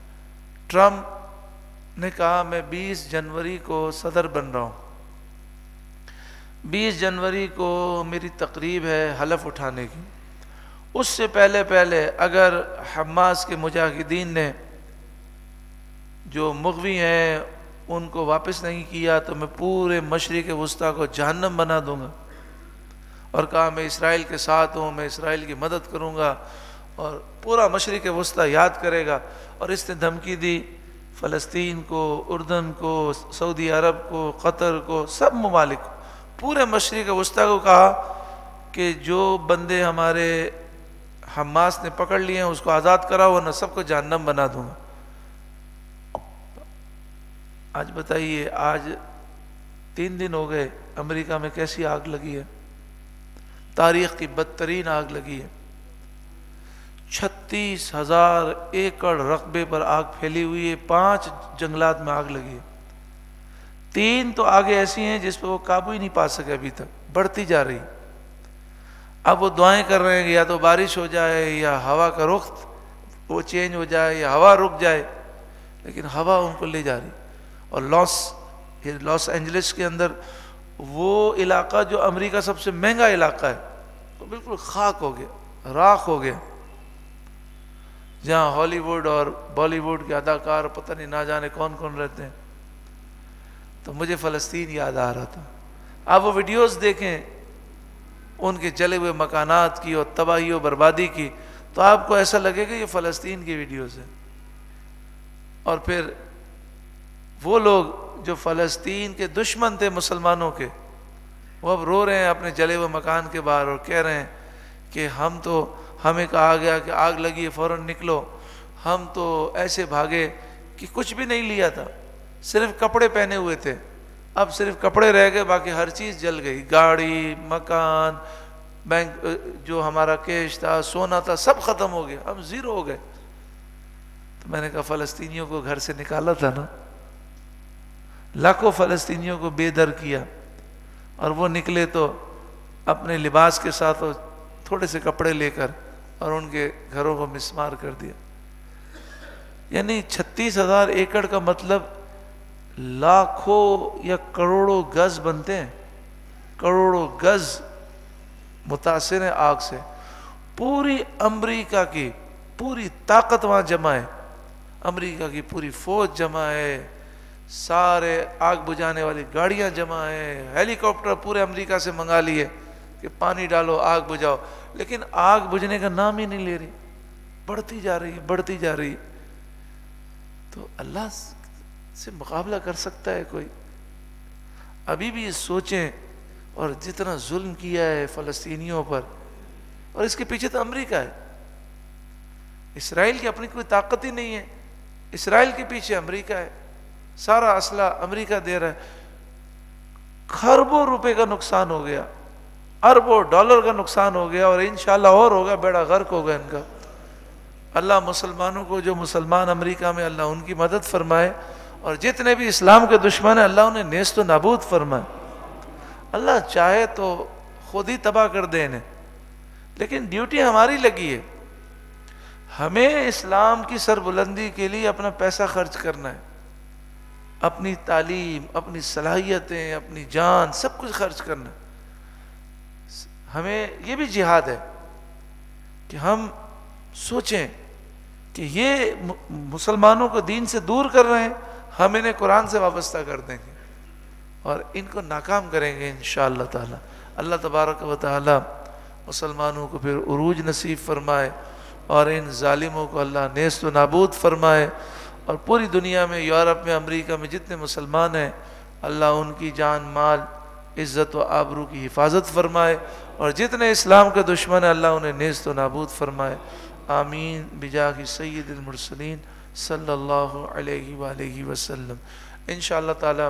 ٹرمپ نے کہا میں 20 جنوری کو صدر بن رہا ہوں، 20 جنوری کو میری تقریب ہے حلف اٹھانے کی۔ اس سے پہلے اگر حماس کے مجاہدین نے جو مغوی ہیں ان کو واپس نہیں کیا تو میں پورے مشرق وسطیٰ کو جہنم بنا دوں گا، اور کہا میں اسرائیل کے ساتھ ہوں، میں اسرائیل کی مدد کروں گا، اور پورا مشرق وسطیٰ یاد کرے گا۔ اور اس نے دھمکی دی فلسطین کو، اردن کو، سعودی عرب کو، قطر کو، سب ممالک کو، پورے مشرق وسطیٰ کو کہا کہ جو بندے ہمارے حماس نے پکڑ لیے ہیں اس کو آزاد کراؤ ورنہ سب کو جہنم بنا دوں گا۔ آج بتائیے، آج 3 دن ہو گئے، امریکہ میں کیسی آگ لگی ہے، تاریخ کی بدترین آگ لگی ہے۔ 36,000 ایکڑ رقبے پر آگ پھیلی ہوئی ہے، 5 جنگلات میں آگ لگی ہے۔ 3 تو آگے ایسی ہیں جس پہ وہ قابو ہی نہیں پا سکے، ابھی تک بڑھتی جا رہی۔ اب وہ دعائیں کر رہے ہیں کہ یا تو بارش ہو جائے یا ہوا کا رخ وہ چینج ہو جائے یا ہوا رک جائے، لیکن ہوا ان کو لے جا رہی۔ اور لاس اینجلس کے اندر وہ علاقہ جو امریکہ سب سے مہنگا علاقہ ہے وہ بالکل خاک ہو گیا، راکھ ہو گیا، جہاں ہالی ووڈ اور بالی ووڈ کے اداکار پتہ نہیں نہ جانے کون کون رہتے ہیں۔ تو مجھے فلسطین یاد آ رہا تھا۔ آپ وہ ویڈیوز دیکھیں ان کے جلے ہوئے مکانات کی اور تباہی و بربادی کی، تو آپ کو ایسا لگے گا یہ فلسطین کی ویڈیوز ہیں۔ اور پھر وہ لوگ جو فلسطین کے دشمن تھے مسلمانوں کے، وہ اب رو رہے ہیں اپنے جلے ہوئے مکان کے باہر اور کہہ رہے ہیں کہ ہمیں کہا گیا کہ آگ لگی ہے فوراً نکلو، ہم تو ایسے بھاگے کہ کچھ بھی نہیں لیا تھا، صرف کپڑے پہنے ہوئے تھے، اب صرف کپڑے رہ گئے، باقی ہر چیز جل گئی، گاڑی، مکان، بینک جو ہمارا کیش تھا، سونا تھا، سب ختم ہو گیا، ہم زیرو ہو گئے۔ تو میں نے کہا فلسطینیوں کو گھر سے نکالا تھا نا، لاکھوں فلسطینیوں کو بے در کیا، اور وہ نکلے تو اپنے لباس کے ساتھ تھوڑے سے کپڑے لے کر اور ان کے گھروں کو مسمار کر دیا۔ یعنی 36,000 ایکڑ کا مطلب لاکھوں یا کروڑوں گز بنتے ہیں، کروڑوں گز متاثر ہیں آگ سے۔ پوری امریکہ کی پوری طاقت وہاں جمع ہے، امریکہ کی پوری فوج جمع ہے، سارے آگ بجھانے والی گاڑیاں جمع ہیں، ہیلی کاپٹر پورے امریکہ سے منگا لیے کہ پانی ڈالو آگ بجھاؤ، لیکن آگ بجھنے کا نام ہی نہیں لے رہی، بڑھتی جا رہی بڑھتی جا رہی۔ تو اللہ سے مقابلہ کر سکتا ہے کوئی؟ ابھی بھی سوچیں، اور جتنا ظلم کیا ہے فلسطینیوں پر، اور اس کے پیچھے تو امریکہ ہے، اسرائیل کی اپنی کوئی طاقت ہی نہیں ہے، اسرائیل کے پیچھے امریکہ ہے، سارا اسلحہ امریکہ دے رہا ہے، خربوں روپے کا نقصان ہو گیا، اربوں ڈالر کا نقصان ہو گیا، اور انشاءاللہ اور ہوگا، بیڑا غرق ہوگا ان کا۔ اللہ مسلمانوں کو، جو مسلمان امریکہ میں، اللہ ان کی مدد فرمائے، اور جتنے بھی اسلام کے دشمن ہیں اللہ انہیں نیست و نابود فرمائے۔ اللہ چاہے تو خود ہی تباہ کر دے انہیں، لیکن ڈیوٹی ہماری لگی ہے، ہمیں اسلام کی سربلندی کے لیے اپنا پیسہ خرچ کرنا ہے، اپنی تعلیم، اپنی صلاحیتیں، اپنی جان، سب کچھ خرچ کرنا ہے۔ ہمیں یہ بھی جہاد ہے کہ ہم سوچیں کہ یہ مسلمانوں کو دین سے دور کر رہے ہیں، ہم انہیں قرآن سے وابستہ کر دیں گے اور ان کو ناکام کریں گے انشاءاللہ تعالی۔ اللہ تبارک و تعالی مسلمانوں کو پھر عروج نصیب فرمائے، اور ان ظالموں کو اللہ نیست و نابود فرمائے، اور پوری دنیا میں، یورپ میں، امریکہ میں جتنے مسلمان ہیں اللہ ان کی جان، مال، عزت و آبرو کی حفاظت فرمائے، اور جتنے اسلام کے دشمن ہیں اللہ انہیں نیست و نابود فرمائے۔ آمین بجاہ سید المرسلین صلی اللہ علیہ وآلہ وسلم۔ انشاءاللہ تعالی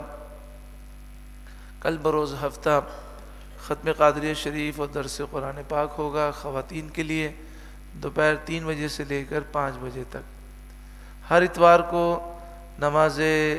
کل بروز ہفتہ ختم قادریہ شریف اور درس قرآن پاک ہوگا خواتین کے لیے، دوپہر 3 بجے سے لے کر 5 بجے تک۔ ہر اتوار کو نماز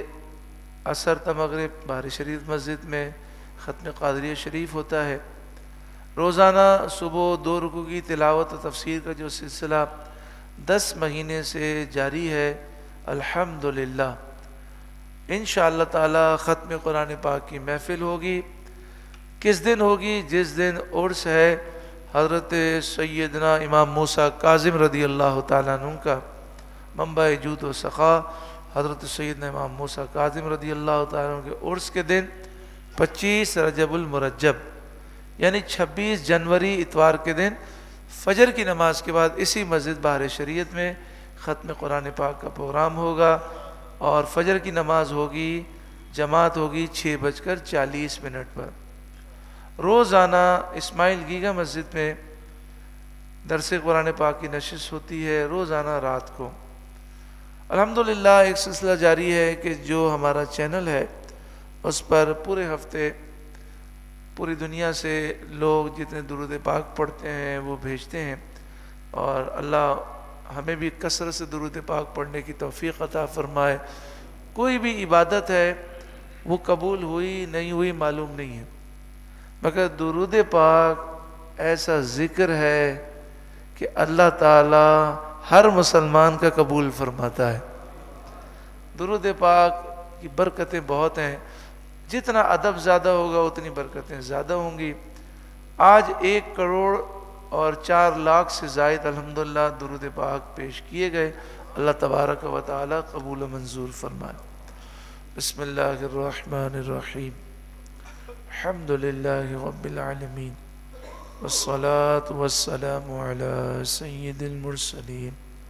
عصر تا مغرب بہار شریف مسجد میں ختم قادریہ شریف ہوتا ہے۔ روزانہ صبح 2 رکوع کی تلاوت و تفسیر کا جو سلسلہ 10 مہینے سے جاری ہے، الحمدللہ انشاءاللہ تعالی ختم قرآن پاک کی محفل ہوگی۔ کس دن ہوگی؟ جس دن عرس ہے حضرت سیدنا امام موسیٰ کاظم رضی اللہ تعالیٰ عنہ کا، منبع جود و سخا حضرت سیدنا امام موسیٰ کاظم رضی اللہ تعالیٰ عنہ کے عرس کے دن 25 رجب المرجب یعنی 26 جنوری اتوار کے دن فجر کی نماز کے بعد اسی مسجد بہار شریعت میں ختم قرآن پاک کا پروگرام ہوگا، اور فجر کی نماز ہوگی، جماعت ہوگی 6:40 پر۔ روزانہ اسماعیل گیگا مسجد میں درس قرآن پاک کی نشست ہوتی ہے روزانہ رات کو۔ الحمدللہ ایک سلسلہ جاری ہے کہ جو ہمارا چینل ہے اس پر پورے ہفتے پوری دنیا سے لوگ جتنے درود پاک پڑھتے ہیں وہ بھیجتے ہیں، اور اللہ ہمیں بھی کثرت سے درود پاک پڑھنے کی توفیق عطا فرمائے۔ کوئی بھی عبادت ہے وہ قبول ہوئی نہیں ہوئی معلوم نہیں ہے، مگر درود پاک ایسا ذکر ہے کہ اللہ تعالی ہر مسلمان کا قبول فرماتا ہے۔ درود پاک کی برکتیں بہت ہیں، جتنا ادب زیادہ ہوگا اتنی برکتیں زیادہ ہوں گی۔ آج 1 کروڑ اور 4 لاکھ سے زائد الحمدللہ درود پاک پیش کیے گئے، اللہ تبارک و تعالی قبول و منظور فرمائے۔ بسم اللہ الرحمن الرحیم، الحمدللہ رب العالمین، والصلاة والسلام على سيد المرسلين.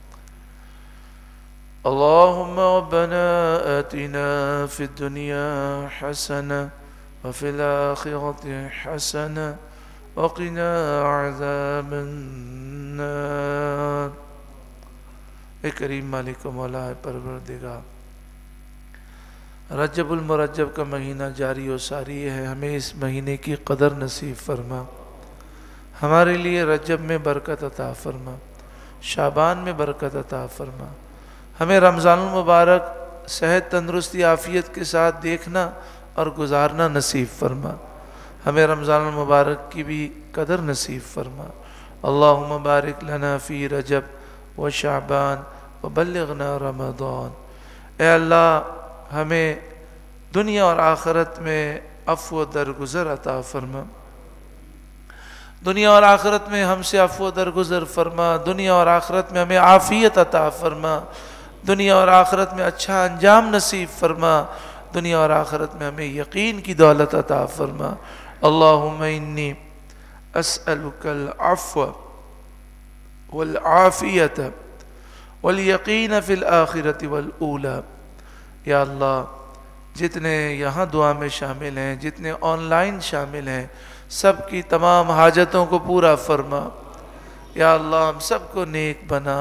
اللهم ربنا آتنا في الدنيا حسنة وفي الآخرة حسنة وقنا عذاب النار. اے کریم مالک و مولا پروردگار، رجب المرجب کا مہینہ جاری و ساری ہے، ہمیں اس مہینے کی قدر نصیب فرما. ہمارے لیے رجب میں برکت عطا فرما، شعبان میں برکت عطا فرما. ہمیں رمضان المبارک صحت تندرستی عافیت کے ساتھ دیکھنا اور گزارنا نصیب فرما. ہمیں رمضان المبارک کی بھی قدر نصیب فرما. اللہم بارک لنا فی رجب و شعبان و بلغنا رمضان. اے اللہ ہمیں دنیا اور آخرت میں عفو و درگزر عطا فرما. دنیا اور آخرت میں ہم سے عفو و درگزر فرما. دنیا اور آخرت میں ہمیں عافیت عطا فرما. دنیا اور آخرت میں اچھا انجام نصیب فرما. دنیا اور آخرت میں ہمیں یقین کی دولت عطا فرما. اللہم انی اسألک العفو والعافیت والیقین فی الآخرت والأولی. یا اللہ جتنے یہاں دعا میں شامل ہیں، جتنے آن لائن شامل ہیں، سب کی تمام حاجتوں کو پورا فرما. یا اللہ ہم سب کو نیک بنا.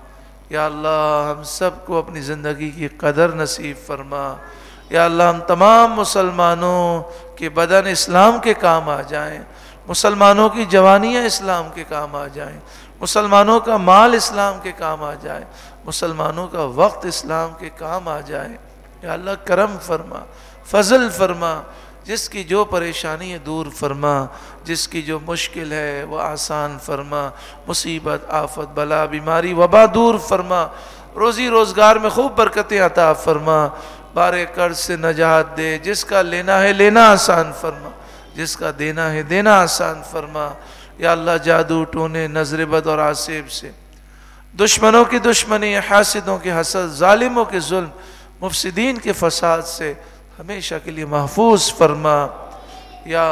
یا اللہ ہم سب کو اپنی زندگی کی قدر نصیب فرما. یا اللہ ہم تمام مسلمانوں کے بدن اسلام کے کام آ جائیں، مسلمانوں کی جوانیاں اسلام کے کام آ جائیں، مسلمانوں کا مال اسلام کے کام آ جائے، مسلمانوں کا وقت اسلام کے کام آ جائے. یا اللہ کرم فرما، فضل فرما. جس کی جو پریشانی ہے دور فرما، جس کی جو مشکل ہے وہ آسان فرما. مصیبت آفت بلا بیماری وبا دور فرما. روزی روزگار میں خوب برکتیں عطا فرما. بارے قرض سے نجات دے. جس کا لینا ہے لینا آسان فرما، جس کا دینا ہے دینا آسان فرما. یا اللہ جادو ٹونے نظر بد اور آسیب سے، دشمنوں کی دشمنی، حاسدوں کے حسد، ظالموں کے ظلم، مفسدین کے فساد سے ہمیشہ کے لیے محفوظ فرما. یا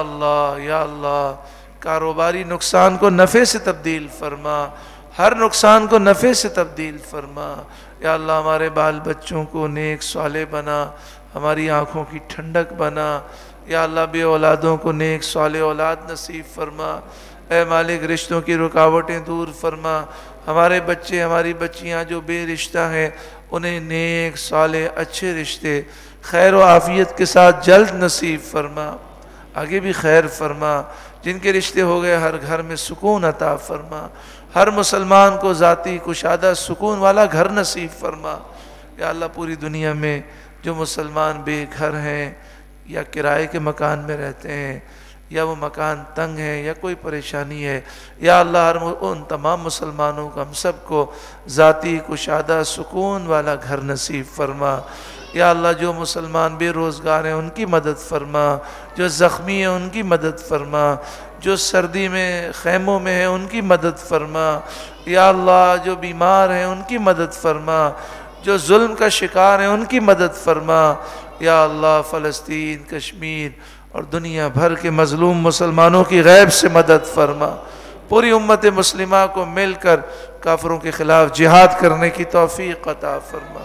اللہ کاروباری نقصان کو نفع سے تبدیل فرما. ہر نقصان کو نفع سے تبدیل فرما. یا اللہ ہمارے بال بچوں کو نیک صالح بنا، ہماری آنکھوں کی ٹھنڈک بنا. یا اللہ بے اولادوں کو نیک صالح اولاد نصیب فرما. اے مالک رشتوں کی رکاوٹیں دور فرما. ہمارے بچے ہماری بچیاں جو بے رشتہ ہیں انہیں نیک صالح اچھے رشتے خیر و عافیت کے ساتھ جلد نصیب فرما. آگے بھی خیر فرما. جن کے رشتے ہو گئے ہر گھر میں سکون عطا فرما. ہر مسلمان کو ذاتی کشادہ سکون والا گھر نصیب فرما. یا اللہ پوری دنیا میں جو مسلمان بے گھر ہیں یا کرائے کے مکان میں رہتے ہیں یا وہ مکان تنگ ہے یا کوئی پریشانی ہے، یا اللہ ان تمام مسلمانوں کو ہم سب کو ذاتی کشادہ سکون والا گھر نصیب فرما. یا اللہ جو مسلمان بے روزگار ہیں ان کی مدد فرما. جو زخمی ہیں ان کی مدد فرما. جو سردی میں خیموں میں ہیں ان کی مدد فرما. یا اللہ جو بیمار ہیں ان کی مدد فرما. جو ظلم کا شکار ہیں ان کی مدد فرما. یا اللہ فلسطین، کشمیر اور دنیا بھر کے مظلوم مسلمانوں کی غیب سے مدد فرما. پوری امت مسلمہ کو مل کر کافروں کے خلاف جہاد کرنے کی توفیق عطا فرما.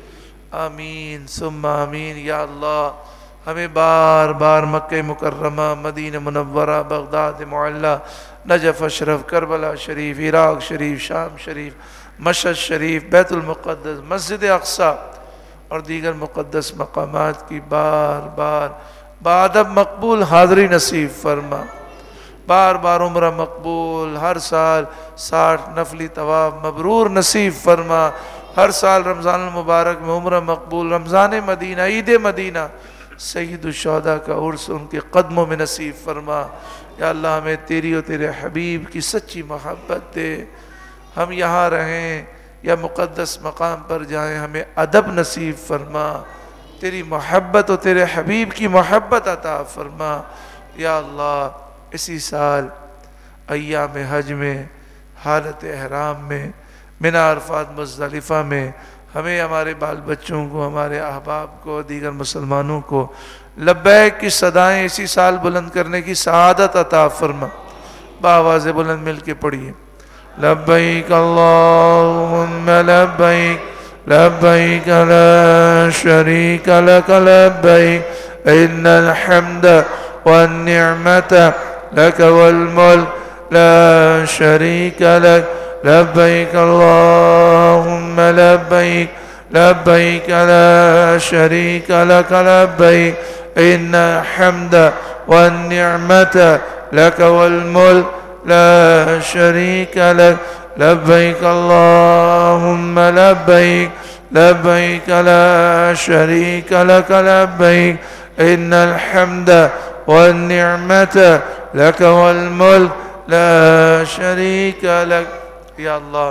آمین ثم آمین. یا اللہ ہمیں بار بار مکہ مکرمہ، مدینہ منورہ، بغداد معلیٰ، نجف اشرف، کربلا شریف، عراق شریف، شام شریف، مشہد شریف، بیت المقدس، مسجد اقصیٰ اور دیگر مقدس مقامات کی بار بار بادب مقبول حاضری نصیب فرما. بار بار عمرہ مقبول، ہر سال 60 نفلی طواف مبرور نصیب فرما. ہر سال رمضان المبارک میں عمرہ مقبول، رمضان مدینہ، عید مدینہ، سید الشہداء کا عرس ان کے قدموں میں نصیب فرما. یا اللہ ہمیں تیری و تیرے حبیب کی سچی محبت دے. ہم یہاں رہیں یا مقدس مقام پر جائیں ہمیں ادب نصیب فرما. تیری محبت و تیرے حبیب کی محبت عطا فرما. یا اللہ اسی سال ایام حج میں، حالت احرام میں، منی عرفات مزدلفہ میں ہمیں، ہمارے بال بچوں کو، ہمارے احباب کو، دیگر مسلمانوں کو لبیک کی صدائیں اسی سال بلند کرنے کی سعادت عطا فرما. باواز بلند مل کے پڑھیے لبیک اللہم لبیک لبیک لا شریک لک لبیک ان الحمد والنعمت لک والملک لا شریک لک لبیک اللہم لبیک لبیک لا شریک لک لبیک ان الحمد والنعمت لک والملک لا شریک لک لبیک اللہم لبیک لبیک لا شریک لک لبیک ان الحمد والنعمت لک والملک لا شریک لک. یا اللہ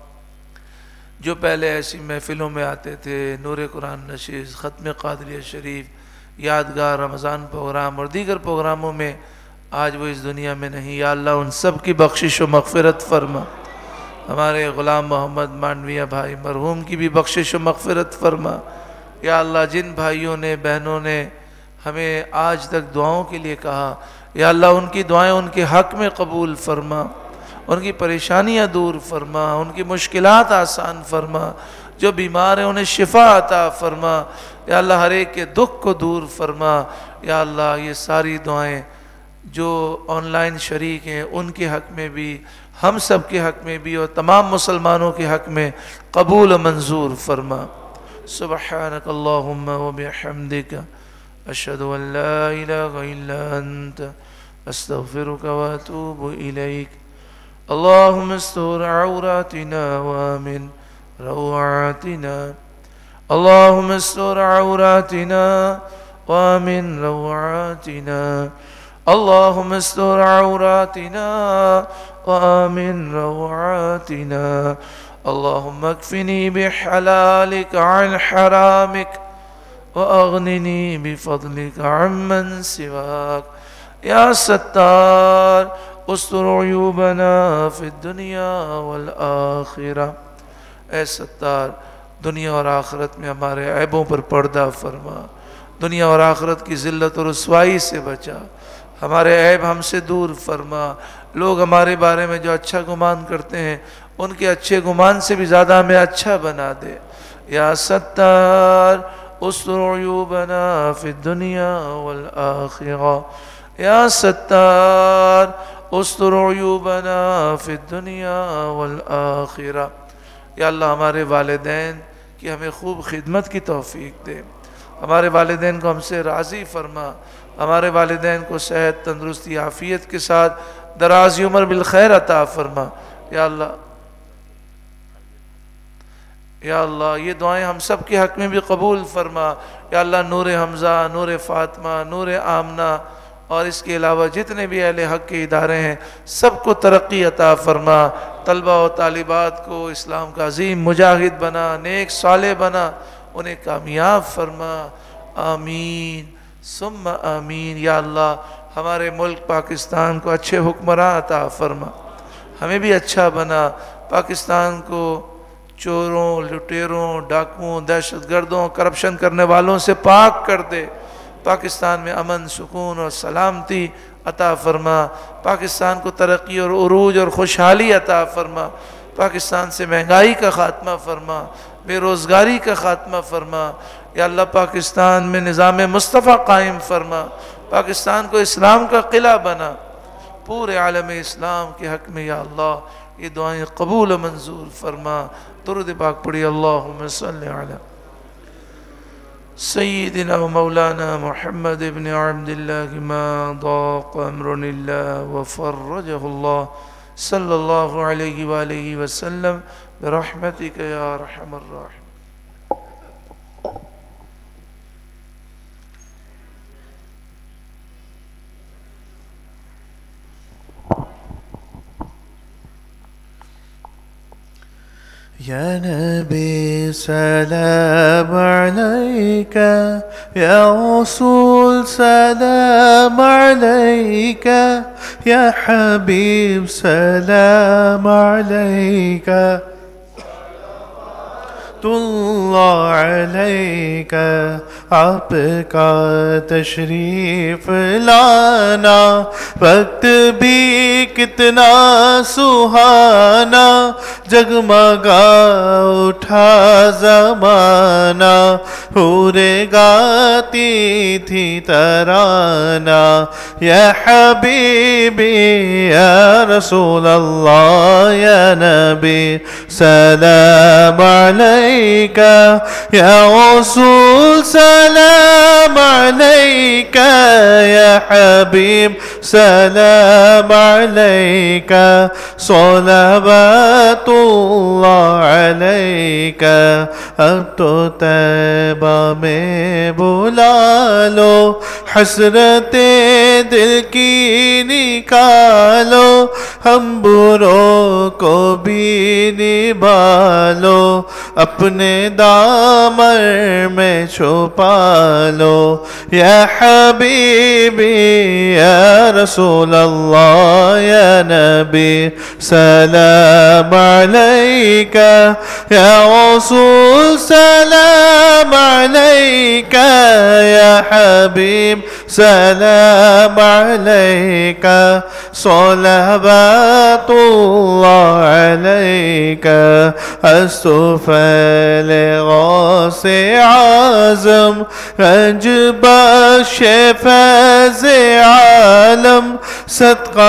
جو پہلے ایسی محفلوں میں آتے تھے، نور قرآن نشست، ختم قادریہ شریف، یادگار رمضان پروگرام اور دیگر پروگراموں میں، آج وہ اس دنیا میں نہیں. یا اللہ ان سب کی بخشش و مغفرت فرما. ہمارے غلام محمد مانڈویہ بھائی مرحوم کی بھی بخشش و مغفرت فرما. یا اللہ جن بھائیوں نے بہنوں نے ہمیں آج تک دعاؤں کے لیے کہا، یا اللہ ان کی دعائیں ان کے حق میں قبول فرما، ان کی پریشانیاں دور فرما، ان کی مشکلات آسان فرما، جو بیمار ہیں انہیں شفا عطا فرما. یا اللہ ہر ایک کے دکھ کو دور فرما. یا اللہ یہ ساری دعائیں جو آن لائن شریک ہیں ان کے حق میں بھی، ہم سب کے حق میں بھی، اور تمام مسلمانوں کے حق میں قبول و منظور فرما. سبحانک اللہم و بحمدک اشہد ان لا الہ الا انت استغفرک و اتوب الیک. اللہم استر عوراتنا وآمن روعاتنا. اللہم استر عوراتنا وآمن روعاتنا. اللہم استر عوراتنا وآمن روعاتنا. اللہم اکفنی بحلالک عن حرامک وأغنني بفضلك عمن سواك. يا ستار استر عیوبنا فی الدنیا والآخرہ. اے ستار دنیا اور آخرت میں ہمارے عیبوں پر پردہ فرما، دنیا اور آخرت کی ذلت اور رسوائی سے بچا، ہمارے عیب ہم سے دور فرما. لوگ ہمارے بارے میں جو اچھا گمان کرتے ہیں ان کے اچھے گمان سے بھی زیادہ ہمیں اچھا بنا دے. یا ستار استر عیوبنا فی الدنیا والآخرہ. یا ستار استر عیوبنا فی الدنیا والآخرہ. یا اللہ ہمارے والدین کی ہمیں خوب خدمت کی توفیق دے، ہمارے والدین کو ہم سے راضی فرما، ہمارے والدین کو صحت تندرستی عافیت کے ساتھ دراز عمر بالخیر عطا فرما. یا اللہ یا اللہ یہ دعائیں ہم سب کے حق میں بھی قبول فرما. یا اللہ نور حمزہ، نور فاطمہ، نور آمنہ اور اس کے علاوہ جتنے بھی اہل حق کے ادارے ہیں سب کو ترقی عطا فرما. طلبہ و طالبات کو اسلام کا عظیم مجاہد بنا، نیک صالح بنا، انہیں کامیاب فرما. آمین ثم آمین. یا اللہ ہمارے ملک پاکستان کو اچھے حکمراں عطا فرما، ہمیں بھی اچھا بنا. پاکستان کو چوروں، لٹیروں، ڈاکوؤں، دہشت گردوں، کرپشن کرنے والوں سے پاک کر دے. پاکستان میں امن، سکون اور سلامتی عطا فرما. پاکستان کو ترقی اور عروج اور خوشحالی عطا فرما. پاکستان سے مہنگائی کا خاتمہ فرما، بے روزگاری کا خاتمہ فرما. یا اللہ پاکستان میں نظام مصطفیٰ قائم فرما. پاکستان کو اسلام کا قلعہ بنا. پورے عالم اسلام کے حق میں یا اللہ یہ دعائیں قبول و منظور فرما. درود پاک پڑھی. اللہم صلی علی سیدنا و مولانا محمد ابن عبداللہ ما ضاق امر اللہ وفرجہ اللہ صلی اللہ علیہ وآلہ وسلم برحمتک یا ارحم الراحمین. یا نبی سلام علیکہ، یا رسول سلام علیکہ، یا حبیب سلام علیکہ. اللہ علیک آپ کا تشریف لانا وقت بھی کتنا سہانا جگمگا اٹھا زمانہ حوریں گاتی تھی ترانہ یا حبیبی یا رسول اللہ یا نبی سلام علیک یا رسول سلام علیک یا حبیب سلام علیک صلوات اللہ علیک اب تو طیبہ میں بلا لو حسرت دل کی نکالو ہم بروں کو بھی نبھالو اپنے دامن میں چھپا لو یا حبیبی یا رسول اللہ یا نبی سلام علیک یا رسول سلام علیک یا حبیب سلام علیک صلوات اللہ علیک استفل غوث اعظم رنج بخش فیض عالم صدقہ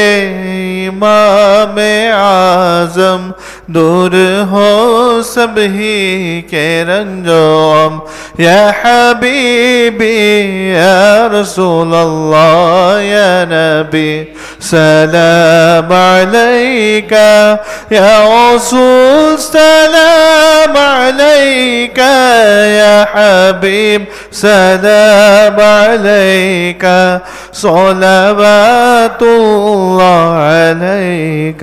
امام اعظم دور ہو سب ہی کے رنج و غم یا حبیبی یا رسول اللہ یا نبی سلام علیک یا رسول سلام علیک یا حبیب سلام علیک صلوات اللہ علیک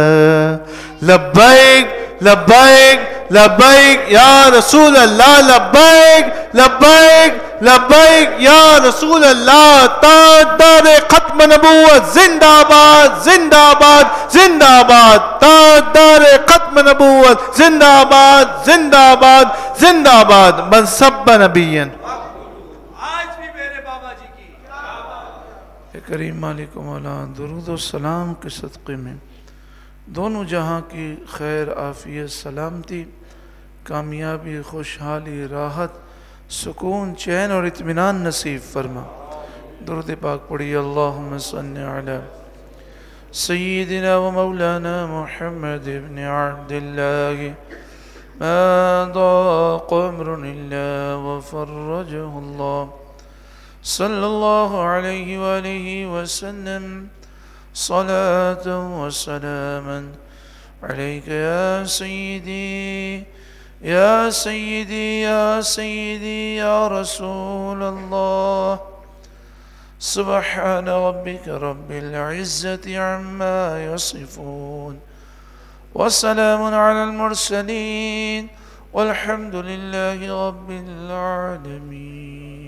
لبیک لبیک لبیک یا رسول اللہ لبیک لبیک لبیک یا رسول اللہ تاجدار ختم نبوت زندہ باد زندہ باد زندہ باد تاجدار ختم نبوت زندہ باد زندہ باد زندہ باد من سب نبیین آج بھی میرے بابا جی کی کریم مالک مولا درود و سلام کے صدقے میں دونوں جہاں کی خیر عافیت سلامتی کامیابی خوشحالی راحت سکون چین اور اطمینان نصیب فرما درود پاک پڑھی اللہم صلی علی سیدنا و مولانا محمد ابن عبداللہ ما ضاق عمر الا وفرجہ اللہ صلی اللہ علیہ وآلہ وسلم صلاة وسلاما عليك يا سيدي يا سيدي يا سيدي يا رسول الله سبحان ربك رب العزة عما يصفون وسلام على المرسلين والحمد لله رب العالمين